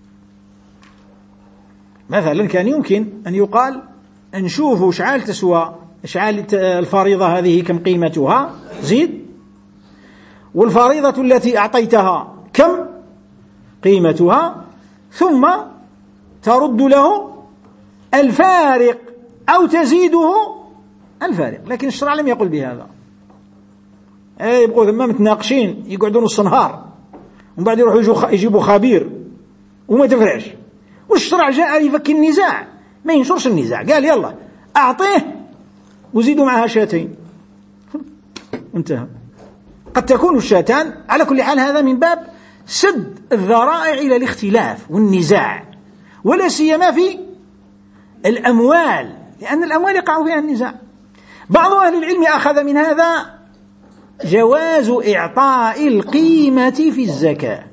مثلا. كان يمكن أن يقال نشوفوا شعال تسوى، شعال الفريضة هذه كم قيمتها زيد، والفريضة التي أعطيتها كم قيمتها، ثم ترد له الفارق أو تزيده الفارق. لكن الشرع لم يقل بهذا. يبقوا ثم متناقشين يقعدوا نص نهار ومن بعد يروحوا يجيبوا خبير وما تفرعش. والشرع جاء يفك النزاع، ما ينشرش النزاع، قال يلا أعطيه وزيدوا معها 200 انتهى. قد تكون 200 على كل حال. هذا من باب سد الذرائع إلى الاختلاف والنزاع، ولا سيما في الأموال، لأن الأموال يقع فيها النزاع. بعض أهل العلم أخذ من هذا جواز إعطاء القيمة في الزكاة،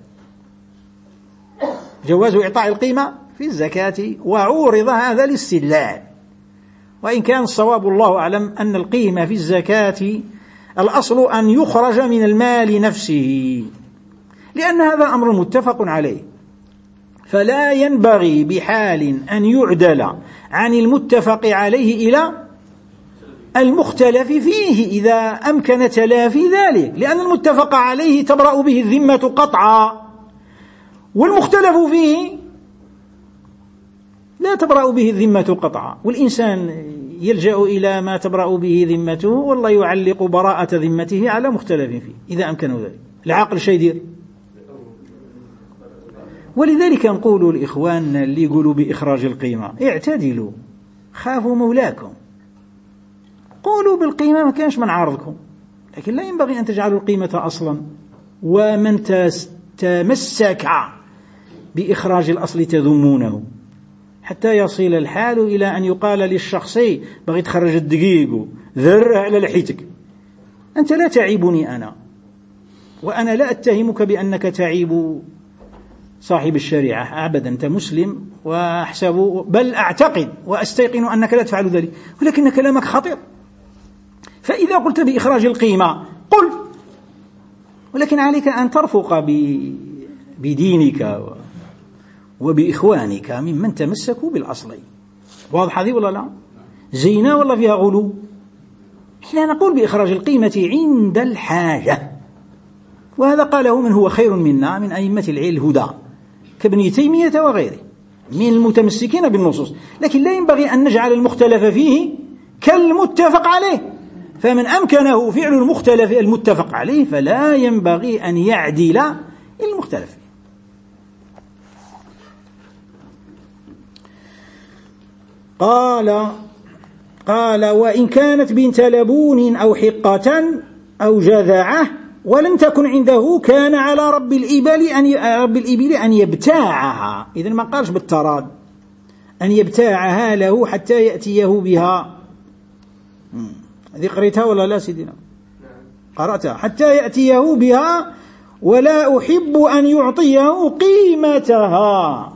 جواز إعطاء القيمة في الزكاة، وعورض هذا الاستدلال. وإن كان الصواب الله أعلم أن القيمة في الزكاة الأصل أن يخرج من المال نفسه، لأن هذا أمر متفق عليه، فلا ينبغي بحال أن يعدل عن المتفق عليه إلى المختلف فيه إذا أمكن تلافي ذلك، لأن المتفق عليه تبرأ به الذمة قطعا، والمختلف فيه لا تبرأ به الذمة قطعا. والإنسان يلجأ إلى ما تبرأ به ذمته، والله يعلق براءة ذمته على مختلف فيه إذا أمكن ذلك. العقل شيء دير. ولذلك نقول الإخوان اللي يقولوا بإخراج القيمة اعتدلوا، خافوا مولاكم، قولوا بالقيمة ما كانش من عارضكم، لكن لا ينبغي أن تجعلوا القيمة أصلا. ومن تمسك بإخراج الأصل تذمونه، حتى يصل الحال إلى أن يقال للشخصي بغي تخرج الدقيق ذره على لحيتك، أنت لا تعيبني أنا، وأنا لا أتهمك بأنك تعيب صاحب الشريعة أبدا، أنت مسلم وأحسب بل أعتقد وأستيقن أنك لا تفعل ذلك، ولكن كلامك خطير. فإذا قلت بإخراج القيمة قل، ولكن عليك أن ترفق بدينك وبإخوانك ممن تمسكوا بالأصل. واضح هذه ولا لا؟ زينة ولا فيها غلو؟ إحنا نقول بإخراج القيمة عند الحاجة، وهذا قاله من هو خير منا من أئمة الهدى كابن تيمية وغيره من المتمسكين بالنصوص. لكن لا ينبغي أن نجعل المختلف فيه كالمتفق عليه، فمن أمكنه فعل المختلف المتفق عليه فلا ينبغي أن يعدل المختلف. قال وإن كانت بنت لبون أو حقة أو جذعة ولم تكن عنده كان على رب الإبل أن يبتاعها. إذن ما قالش بالتراد، أن يبتاعها له حتى يأتيه بها. هذه قريتها ولا لا سيدنا؟ قرأتها. حتى يأتيه بها ولا أحب أن يعطيه قيمتها.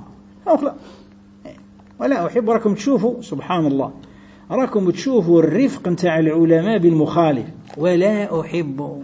ولا أحب، راكم تشوفوا سبحان الله، راكم تشوفوا الرفق نتاع العلماء بالمخالف. ولا أحب،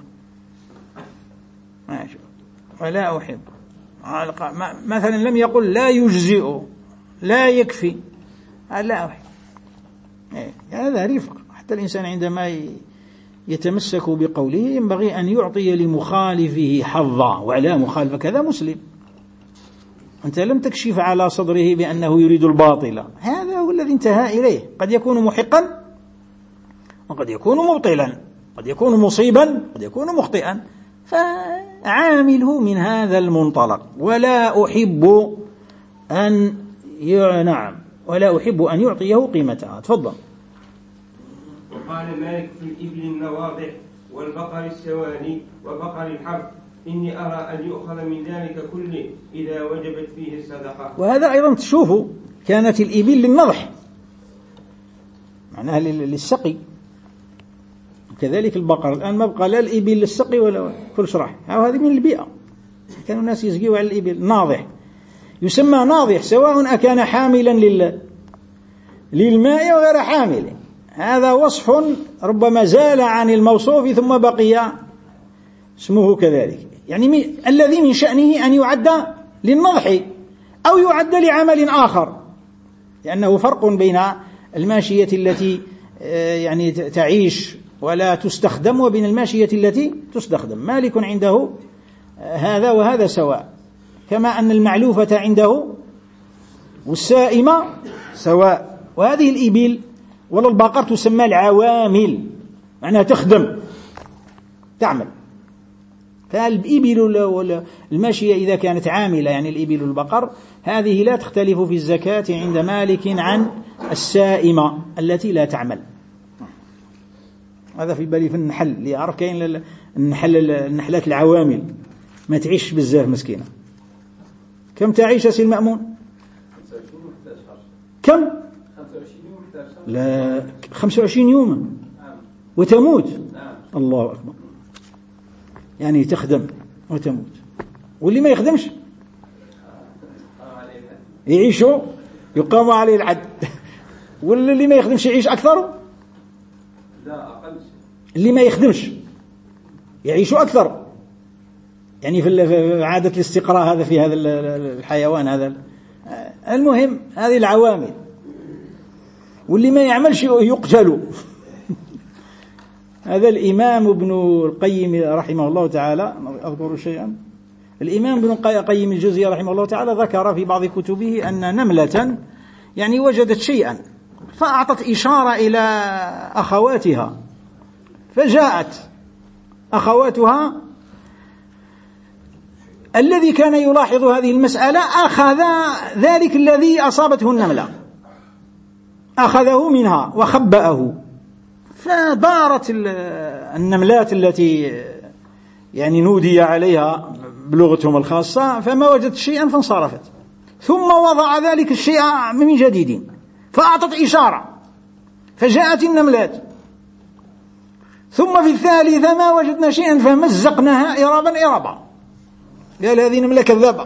ولا أحب، مثلا لم يقل لا يجزئ، لا يكفي، لا أحب. هذا رفق. حتى الإنسان عندما يتمسك بقوله ينبغي أن يعطي لمخالفه حظا، وعلى مخالفك هذا مسلم. أنت لم تكشف على صدره بأنه يريد الباطل، هذا هو الذي انتهى إليه. قد يكون محقا وقد يكون مبطلا، قد يكون مصيبا قد يكون مخطئا، فعامله من هذا المنطلق. ولا أحب أن ولا أحب أن يعطيه قيمتها. تفضل. وقال مالك في الإبل النواضح والبقر السواني وبقر الحرب إني أرى أن يؤخذ من ذلك كله إذا وجبت فيه الصدقة. وهذا أيضا تشوفوا كانت الإبل للنضح، معناها للسقي، كذلك البقر. الآن ما بقى لا الإبل للسقي ولا كل شرح، هذه من البيئة. كانوا الناس يسقيوا على الإبل ناضح، يسمى ناضح سواء أكان حاملا للماء وغير حامل. هذا وصف ربما زال عن الموصوف ثم بقي اسمه كذلك. يعني الذي من شأنه أن يعد للنضح أو يعد لعمل آخر، لأنه فرق بين الماشية التي يعني تعيش ولا تستخدم وبين الماشية التي تستخدم. مالك عنده هذا وهذا سواء، كما أن المعلوفة عنده والسائمة سواء. وهذه الإبل ولا البقر تسمى العوامل، معناها تخدم تعمل. فالإبل الماشية إذا كانت عاملة، يعني الإبل والبقر، هذه لا تختلف في الزكاة عند مالك عن السائمة التي لا تعمل. هذا في بالي في النحل، اللي يعرف كاين النحلات العوامل ما تعيش بزاف مسكينة. كم تعيش سي المأمون؟ كم؟ 25 يوما وتموت. الله أكبر. يعني تخدم وتموت. واللي ما يخدمش يعيشوا يقام عليه العد. واللي ما يخدمش يعيش أكثر. اللي ما يخدمش يعيشوا أكثر. يعني في عادة الاستقراء هذا في هذا الحيوان هذا. المهم هذه العوامل. واللي ما يعملش يقتل. هذا الإمام ابن القيم رحمه الله تعالى، أذكر شيئا، الإمام ابن القيم الجوزية رحمه الله تعالى ذكر في بعض كتبه أن نملة يعني وجدت شيئا فأعطت إشارة إلى أخواتها، فجاءت أخواتها، الذي كان يلاحظ هذه المسألة أخذ ذلك الذي أصابته النملة، أخذه منها وخبأه، فدارت النملات التي يعني نودي عليها بلغتهم الخاصة، فما وجدت شيئا فانصرفت، ثم وضع ذلك الشيء من جديد فأعطت إشارة فجاءت النملات، ثم في الثالثة ما وجدنا شيئا فمزقناها إرابا. قال هذه نملة كذابة.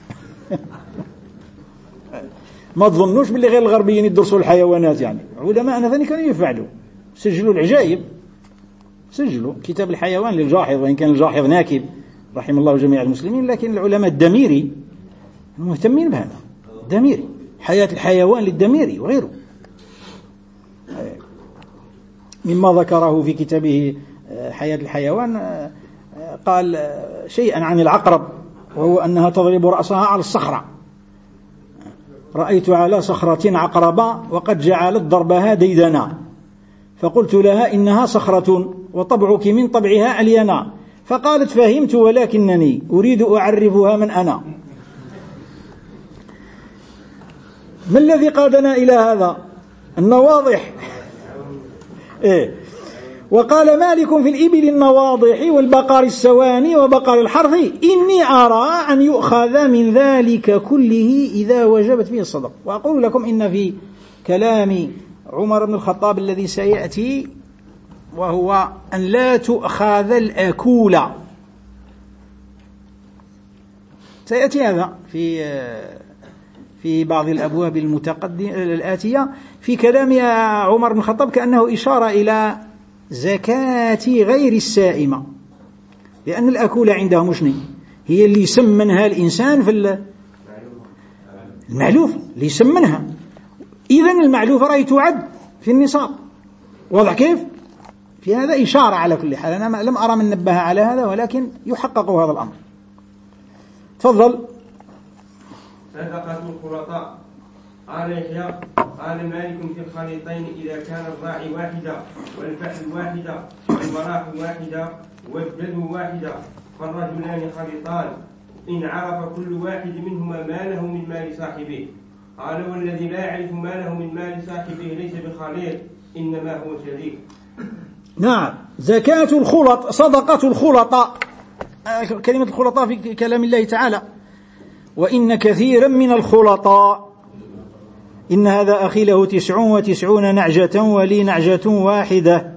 ما تظنوش باللي غير الغربيين يدرسوا الحيوانات، يعني علماءنا ثاني كانوا يفعلوا، سجلوا العجائب، سجلوا كتاب الحيوان للجاحظ، وإن كان الجاحظ ناكب رحم الله جميع المسلمين، لكن العلماء الدميري مهتمين بهذا. الدميري حياة الحيوان للدميري وغيره، مما ذكره في كتابه حياة الحيوان، قال شيئا عن العقرب، وهو أنها تضرب رأسها على الصخرة. رأيت على صخرة عقربا وقد جعلت ضربها ديدنا، فقلت لها إنها صخرة وطبعك من طبعها ألينا، فقالت فهمت ولكنني أريد أعرفها من أنا. ما الذي قادنا إلى هذا؟ النواضح. إيه. وقال مالك في الإبل النواضح والبقر السواني وبقر الحرث إني أرى أن يؤخذ من ذلك كله إذا وجبت فيه الصدقة. وأقول لكم إن في كلام عمر بن الخطاب الذي سيأتي وهو أن لا تؤخذ الأكولة، سيأتي هذا في بعض الأبواب الآتية في كلام عمر بن الخطاب كأنه إشارة إلى زكاة غير السائمة، لأن الأكولة عندها مشني هي اللي يسمنها الإنسان في المعلوف اللي يسمنها، إذن المعلوف رأي تعد في النصاب. واضح كيف؟ في هذا إشارة على كل حال. أنا لم أرى من نبه على هذا، ولكن يحقق هذا الأمر. تفضل. صدقة الخلطاء. قال يحيى قال مالك في الخليطين إذا كان الراعي واحدة والفحل واحدة والمراح واحدة والدلو واحدة فالرجلان خليطان إن عرف كل واحد منهما ماله من مال صاحبه. قال والذي لا يعرف ماله من مال صاحبه ليس بخليط إنما هو شريك. نعم. زكاة الخلط، صدقة الخلطاء. كلمة الخلطاء في كلام الله تعالى وإن كثيرا من الخلطاء إن هذا أخي له 99 نعجة ولي نعجة واحدة.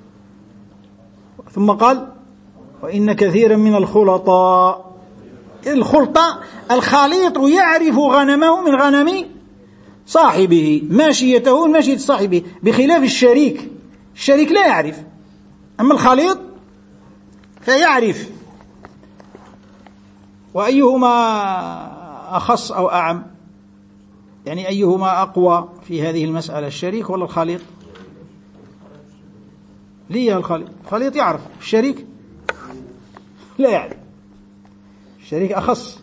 ثم قال وإن كثيرا من الخلطاء. الخلطة الخليط يعرف غنمه من غنم صاحبه، ماشيته من ماشية صاحبه، بخلاف الشريك. الشريك لا يعرف، أما الخليط فيعرف. وأيهما أخص أو أعم؟ يعني أيهما أقوى في هذه المسألة، الشريك ولا الخليط؟ ليه الخليط؟ الخليط يعرف، الشريك لا يعرف، الشريك أخص.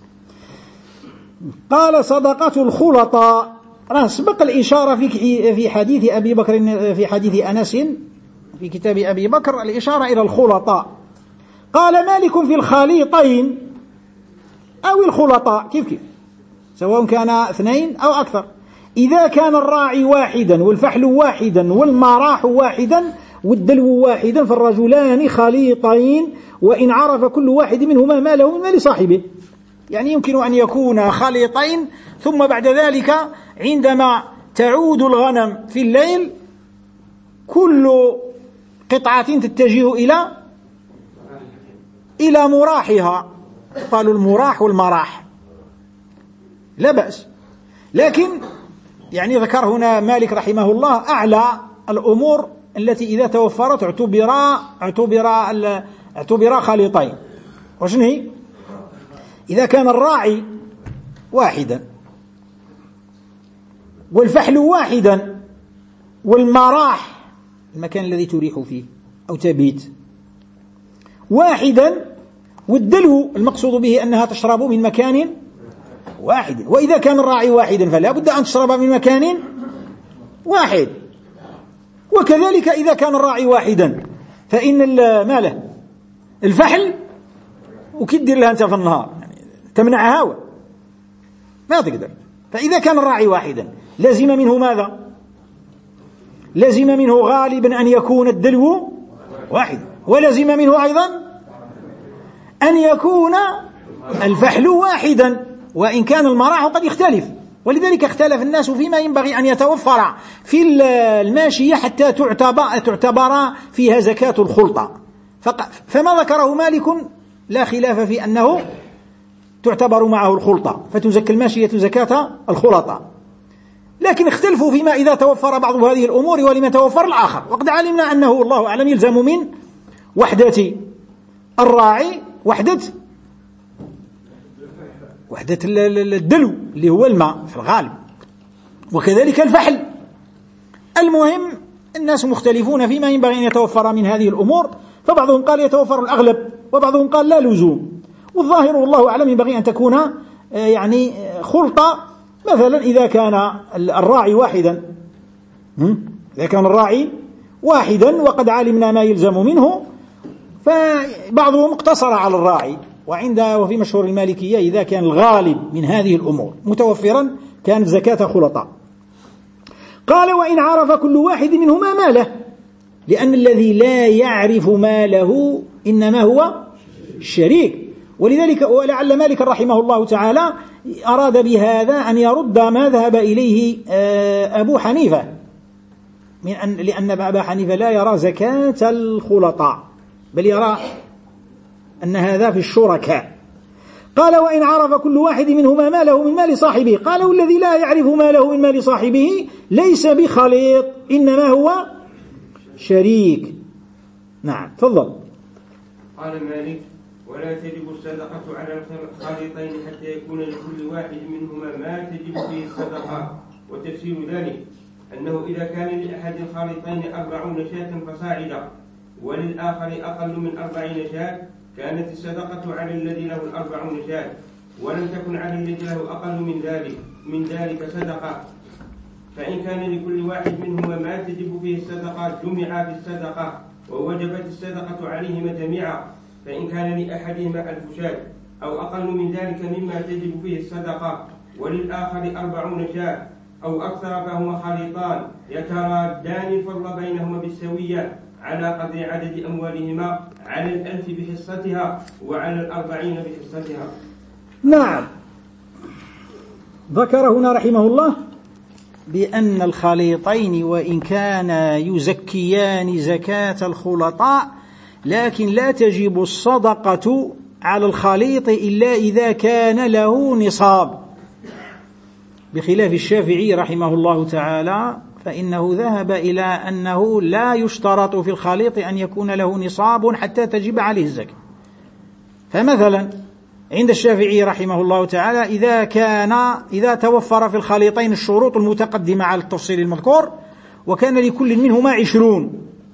قال صدقة الخلطاء. سبق الإشارة في حديث أبي بكر، في حديث أنس في كتاب أبي بكر الإشارة إلى الخلطاء. قال مالك في الخليطين أو الخلطاء كيف سواء كان 2 أو أكثر، إذا كان الراعي واحدا والفحل واحدا والمراح واحدا والدلو واحدا فالرجلان خليطين وإن عرف كل واحد منهما ماله من مال صاحبه. يعني يمكن أن يكون خليطين ثم بعد ذلك عندما تعود الغنم في الليل كل قطعة تتجه إلى مراحها، قالوا المراح والمراح لا بأس. لكن يعني ذكر هنا مالك رحمه الله أعلى الأمور التي إذا توفرت اعتبر خليطين. وشن هي؟ إذا كان الراعي واحدا والفحل واحدا والمراح المكان الذي تريح فيه أو تبيت واحدا والدلو المقصود به أنها تشرب من مكان واحد. وإذا كان الراعي واحدا فلا بد أن تشرب من مكان واحد. وكذلك إذا كان الراعي واحدا فإن ماله الفحل وكدر لها أنت في النهار يعني تمنعها هوا ما تقدر. فإذا كان الراعي واحدا لازم منه ماذا؟ لازم منه غالبا أن يكون الدلو واحد، ولازم منه أيضا أن يكون الفحل واحدا، وإن كان المراح قد يختلف. ولذلك اختلف الناس فيما ينبغي أن يتوفر في الماشية حتى تعتبر فيها زكاة الخلطة. فما ذكره مالك لا خلاف في أنه تعتبر معه الخلطة فتزكى الماشية زكاة الخلطة. لكن اختلفوا فيما إذا توفر بعض هذه الأمور ولم يتوفر الآخر. وقد علمنا أنه والله أعلم يلزم من وحدة الراعي وحدة الدلو اللي هو الماء في الغالب، وكذلك الفحل. المهم الناس مختلفون فيما ينبغي أن يتوفر من هذه الأمور، فبعضهم قال يتوفر الأغلب وبعضهم قال لا لزوم. والظاهر والله أعلم ينبغي أن تكون يعني خلطة. مثلا إذا كان الراعي واحدا، إذا كان الراعي واحدا وقد علمنا ما يلزم منه، فبعضهم اقتصر على الراعي. وفي مشهور المالكية إذا كان الغالب من هذه الأمور متوفرا كانت زكاة خلطاء. قال وإن عرف كل واحد منهما ماله، لأن الذي لا يعرف ماله إنما هو الشريك. ولذلك ولعل مالك رحمه الله تعالى أراد بهذا أن يرد ما ذهب إليه أبو حنيفة، لأن أبا حنيفة لا يرى زكاة الخلطاء بل يرى أن هذا في الشركاء. قال وإن عرف كل واحد منهما ماله من مال صاحبه، قال والذي لا يعرف ماله من مال صاحبه ليس بخليط إنما هو شريك. نعم تفضل. قال مالك ولا تجب الصدقة على الخالطين حتى يكون لكل واحد منهما ما تجب فيه الصدقة. وتفسير ذلك أنه إذا كان لأحد الخالطين 40 شاة فصاعدا وللآخر أقل من 40 شاة كانت الصدقة على الذي له 40 شاة، ولم تكن على الذي له أقل من ذلك صدقة. فإن كان لكل واحد منهما ما تجب فيه الصدقة جمع في الصدقة ووجبت الصدقة عليهما جميعا. فإن كان لأحدهما 1000 شاة أو أقل من ذلك مما تجب فيه الصدقة وللآخر 40 شاة أو أكثر فهما خالطان يترادان الفضل بينهما بالسوية على قدر عدد أموالهما على 1000 بحصتها وعلى 40 بحصتها. نعم. ذكر هنا رحمه الله بأن الخليطين وإن كانا يزكيان زكاة الخلطاء لكن لا تجب الصدقة على الخليط إلا إذا كان له نصاب، بخلاف الشافعي رحمه الله تعالى فإنه ذهب إلى أنه لا يشترط في الخليط أن يكون له نصاب حتى تجب عليه الزكاة. فمثلا عند الشافعي رحمه الله تعالى إذا توفر في الخليطين الشروط المتقدمة على التفصيل المذكور وكان لكل منهما 20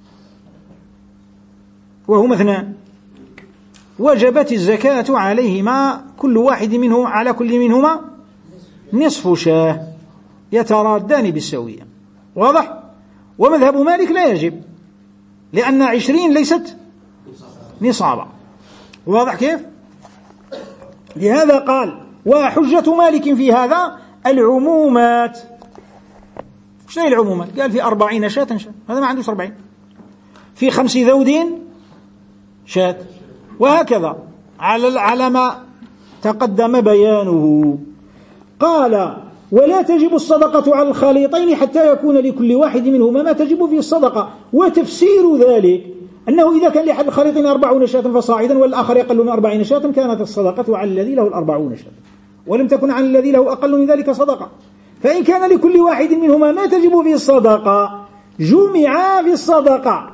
وهما 2 وجبت الزكاة عليهما على كل منهما نصف شاة يترادان بالسوية. واضح؟ ومذهب مالك لا يجب لأن 20 ليست نصابا. واضح كيف؟ لهذا قال وحجة مالك في هذا العمومات. شنو العمومات؟ قال في 40 شاة هذا ما عنده 40، في 5 ذود شاة، وهكذا على ما تقدم بيانه. قال ولا تجب الصدقة على الخليطين حتى يكون لكل واحد منهما ما تجب فيه الصدقة. وتفسير ذلك أنه إذا كان لأحد الخليطين 40 شاة فصاعدا والآخر يقل من 40 شاة كانت الصدقة على الذي له 40 شاة ولم تكن على الذي له أقل من ذلك صدقة. فإن كان لكل واحد منهما ما تجب فيه الصدقة جمعا في الصدقة.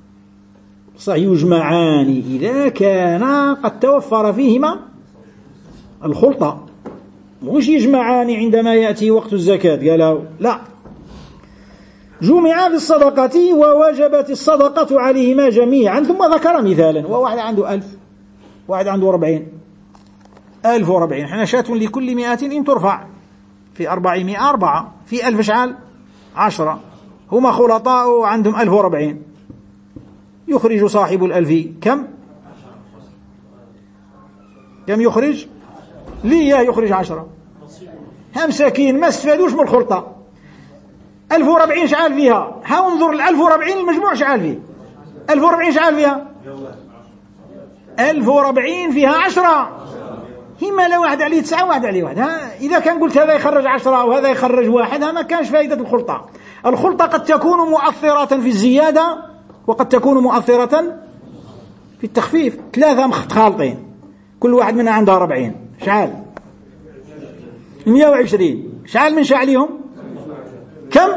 سيجمعان إذا كان قد توفر فيهما الخلطة، مش يجمعان عندما يأتي وقت الزكاة قالوا لا، جمعا في الصدقة ووجبت الصدقة عليهما جميعا. ثم ذكر مثالا وواحد عنده 1000 واحد عنده 40 1040 احنا شاة لكل 100 إن ترفع في 400 4 في 1000 شعال 10 هما خلطاء عندهم 1040 يخرج صاحب 1000 كم يخرج ليه يخرج 10 هم ساكين ما استفادوش من الخلطة 1040 شعال فيها. ها انظر ال 1040 المجموع شعال فيه 1040 شعال فيها 1040 فيها 10 هما لا واحد عليه 9 واحد عليه 1. إذا كان قلت هذا يخرج 10 وهذا يخرج 1 ما كانش فائدة الخلطة. الخلطة قد تكون مؤثرة في الزيادة وقد تكون مؤثرة في التخفيف. 3 متخالطين كل واحد منها عنده 40 شعال 120 شعال من شعليهم كم؟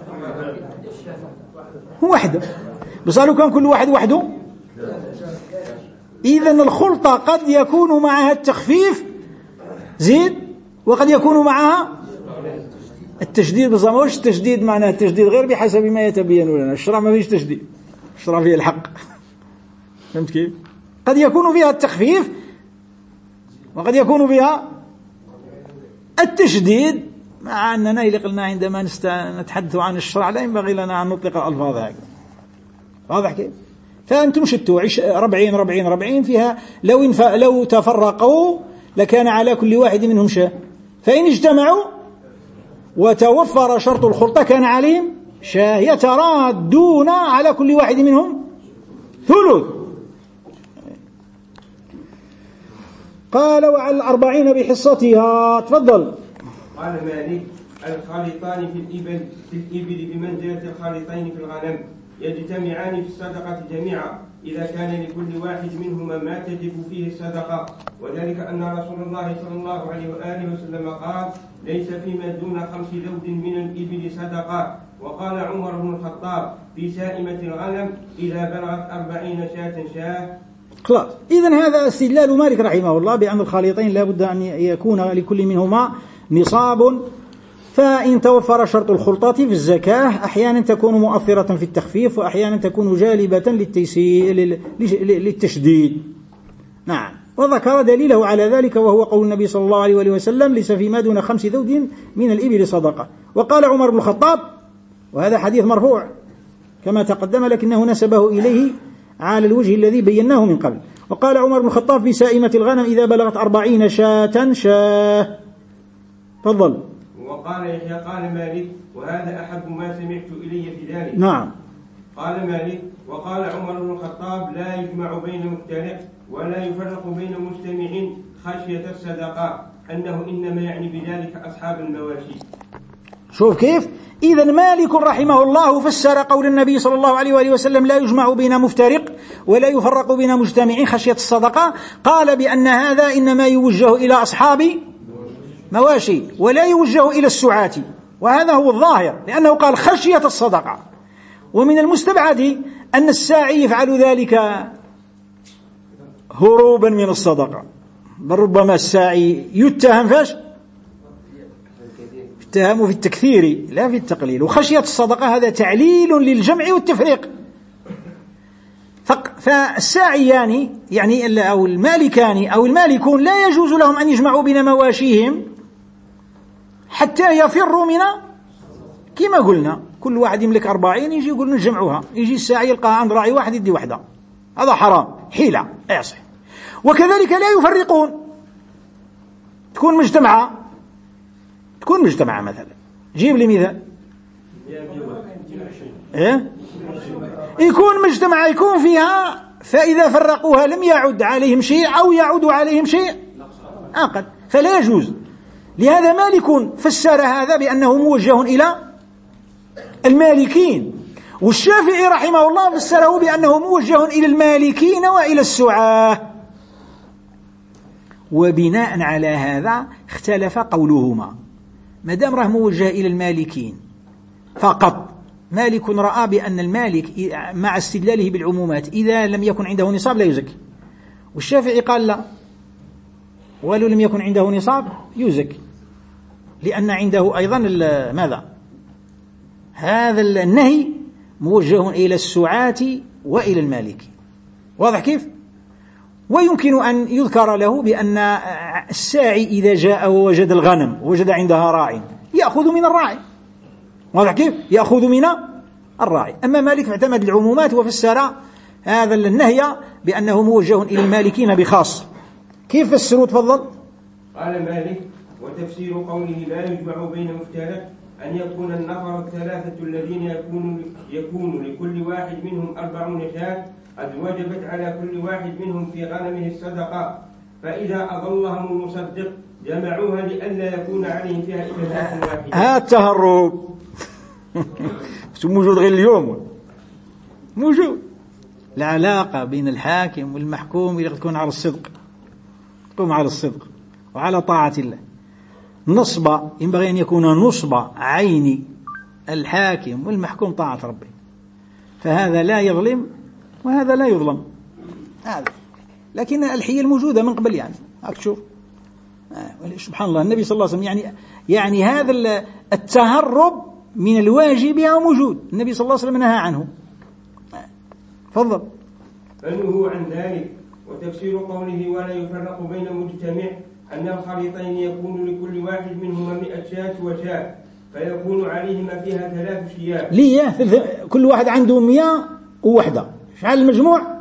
واحدة. بس لو كان كل واحد وحده إذن الخلطة قد يكون معها التخفيف زيد وقد يكون معها التشديد. بس ما هوش التشديد معناه التشديد غير بحسب ما يتبين لنا. الشرع ما فيش تشديد، الشرع فيه الحق. فهمت كيف؟ قد يكون فيها التخفيف وقد يكون فيها التشديد، مع أننا قلنا عندما نتحدث عن الشرع لا ينبغي لنا أن نطلق الألفاظ هكذا. واضح كيف؟ فأنتم شتوا 40 فيها لو تفرقوا لكان على كل واحد منهم شاة، فإن اجتمعوا وتوفر شرط الخلطة كان عليهم شاة يترادون على كل واحد منهم ثلث. قال وعلى 40 بحصتها. تفضل. قال مالك الخالطان في الإبل بمنزلة الخالطين في الغنم، يجتمعان في الصدقة جميعا إذا كان لكل واحد منهما ما تجب فيه الصدقة، وذلك أن رسول الله صلى الله عليه وآله وسلم قال ليس فيما دون 5 ذود من الإبل صدقة. وقال عمر بن الخطاب في سائمة الغنم إذا بلغت 40 شاة. خلاص. إذن هذا استدلال مالك رحمه الله بأن الخالطين لا بد أن يكون لكل منهما نصاب، فإن توفر شرط الخلطة في الزكاة أحيانا تكون مؤثرة في التخفيف وأحيانا تكون جالبة للتشديد. نعم. وذكر دليله على ذلك وهو قول النبي صلى الله عليه وسلم ليس فيما دون 5 ذود من الإبل صدقة. وقال عمر بن الخطاب، وهذا حديث مرفوع كما تقدم لكنه نسبه إليه على الوجه الذي بيناه من قبل. وقال عمر بن الخطاب في سائمة الغنم إذا بلغت 40 شاة. تفضل. وقال يحيى قال مالك وهذا أحب ما سمعت إلي في ذلك. نعم. قال مالك وقال عمر بن الخطاب لا يجمع بين مفترق ولا يفرق بين مجتمع خشية الصدقة، أنه إنما يعني بذلك أصحاب المواشي. شوف كيف. إذا مالك رحمه الله فسر قول النبي صلى الله عليه وآله وسلم لا يجمع بين مفترق ولا يفرق بين مجتمع خشية الصدقة، قال بأن هذا إنما يوجه إلى أصحاب مواشي ولا يوجه إلى السعاة، وهذا هو الظاهر لأنه قال خشية الصدقة. ومن المستبعد أن الساعي يفعل ذلك هروبا من الصدقة، بل ربما الساعي يتهم فاش؟ يتهم في التكثير لا في التقليل. وخشية الصدقة هذا تعليل للجمع والتفريق. فالساعيان يعني أو المالكان أو المالكون لا يجوز لهم أن يجمعوا بين مواشيهم حتى يفروا من، كما قلنا كل واحد يملك 40 يجي يقول نجمعوها، يجي الساعي يلقاها عند راعي واحد يدي واحدة، هذا حرام حيلة لا يصح. وكذلك لا يفرقون، تكون مجتمعة مثلا، جيب لي مثال. يكون مجتمعة يكون فيها، فإذا فرقوها لم يعد عليهم شيء أو يعود عليهم شيء أقل، فلا يجوز. لهذا مالك فسر هذا بأنه موجه إلى المالكين، والشافعي رحمه الله فسره بأنه موجه إلى المالكين وإلى السعاة. وبناء على هذا اختلف قولهما، ما دام راه موجه إلى المالكين فقط، مالك رأى بأن المالك مع استدلاله بالعمومات إذا لم يكن عنده نصاب لا يزكي، والشافعي قال لا، ولو لم يكن عنده نصاب يزكي، لأن عنده أيضا ماذا؟ هذا النهي موجه إلى السعاة وإلى المالك. واضح كيف؟ ويمكن أن يذكر له بأن الساعي إذا جاء ووجد الغنم ووجد عندها راعي يأخذ من الراعي. واضح كيف؟ يأخذ من الراعي. أما مالك فاعتمد العمومات وفسر هذا النهي بأنه موجه إلى المالكين بخاص. كيف فسروا؟ تفضل. قال مالك وتفسير قوله لا يجمع بين مفترق أن يكون النفر 3 الذين يكون لكل واحد منهم 40 شاة قد وجبت على كل واحد منهم في غنمه الصدقة، فإذا أضلهم المصدق جمعوها لئلا يكون عليهم فيها إلا شاة واحدة. هذا التهرب موجود غير اليوم، موجود. العلاقة بين الحاكم والمحكوم تكون على الصدق، تقوم على الصدق وعلى طاعة الله. نصب ينبغي أن يكون نصب عين الحاكم والمحكوم طاعة ربه، فهذا لا يظلم وهذا لا يظلم. هذا لكن الحية الموجودة من قبل، يعني هاك تشوف سبحان الله. النبي صلى الله عليه وسلم يعني هذا التهرب من الواجب موجود، النبي صلى الله عليه وسلم نهى عنه. تفضل. فنهوا عن ذلك. وتفسير قوله ولا يفرق بين مجتمع أن الخليطين يكون لكل واحد منهما 100 شاة وشاة، فيكون عليهما فيها 3 شياه. ليه كل واحد عنده 101. شحال المجموع؟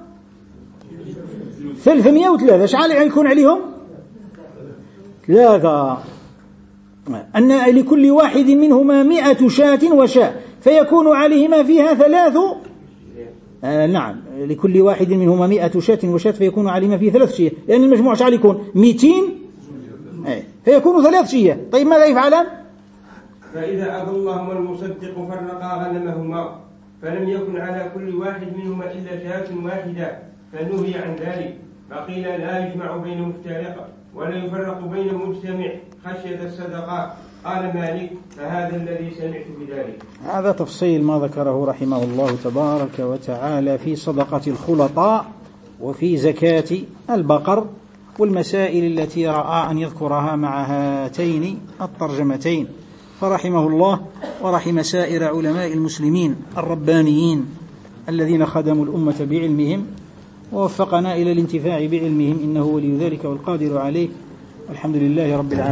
303. شحال يكون عليهم؟ 3. أن لكل واحد منهما 100 شاة وشاة فيكون عليهما فيها 3 نعم لكل واحد منهما 100 شاة وشاة فيكون عليهما فيه 3 شياه، لأن المجموع شحال يكون 200 فيكون 3 شياه. طيب ماذا يفعلان؟ فإذا أبى اللهم المصدق فرقا غنمهما فلم يكن على كل واحد منهما إلا شاة واحدة فنهي عن ذلك، فقيل لا يجمع بين مفترق ولا يفرق بين مجتمع خشية الصدقات. قال مالك فهذا الذي سمعت بذلك. هذا تفصيل ما ذكره رحمه الله تبارك وتعالى في صدقة الخلطاء وفي زكاة البقر، والمسائل التي رأى أن يذكرها مع هاتين الترجمتين، فرحمه الله ورحم سائر علماء المسلمين الربانيين الذين خدموا الأمة بعلمهم، ووفقنا إلى الانتفاع بعلمهم إنه ولي ذلك والقادر عليه. الحمد لله رب العالمين.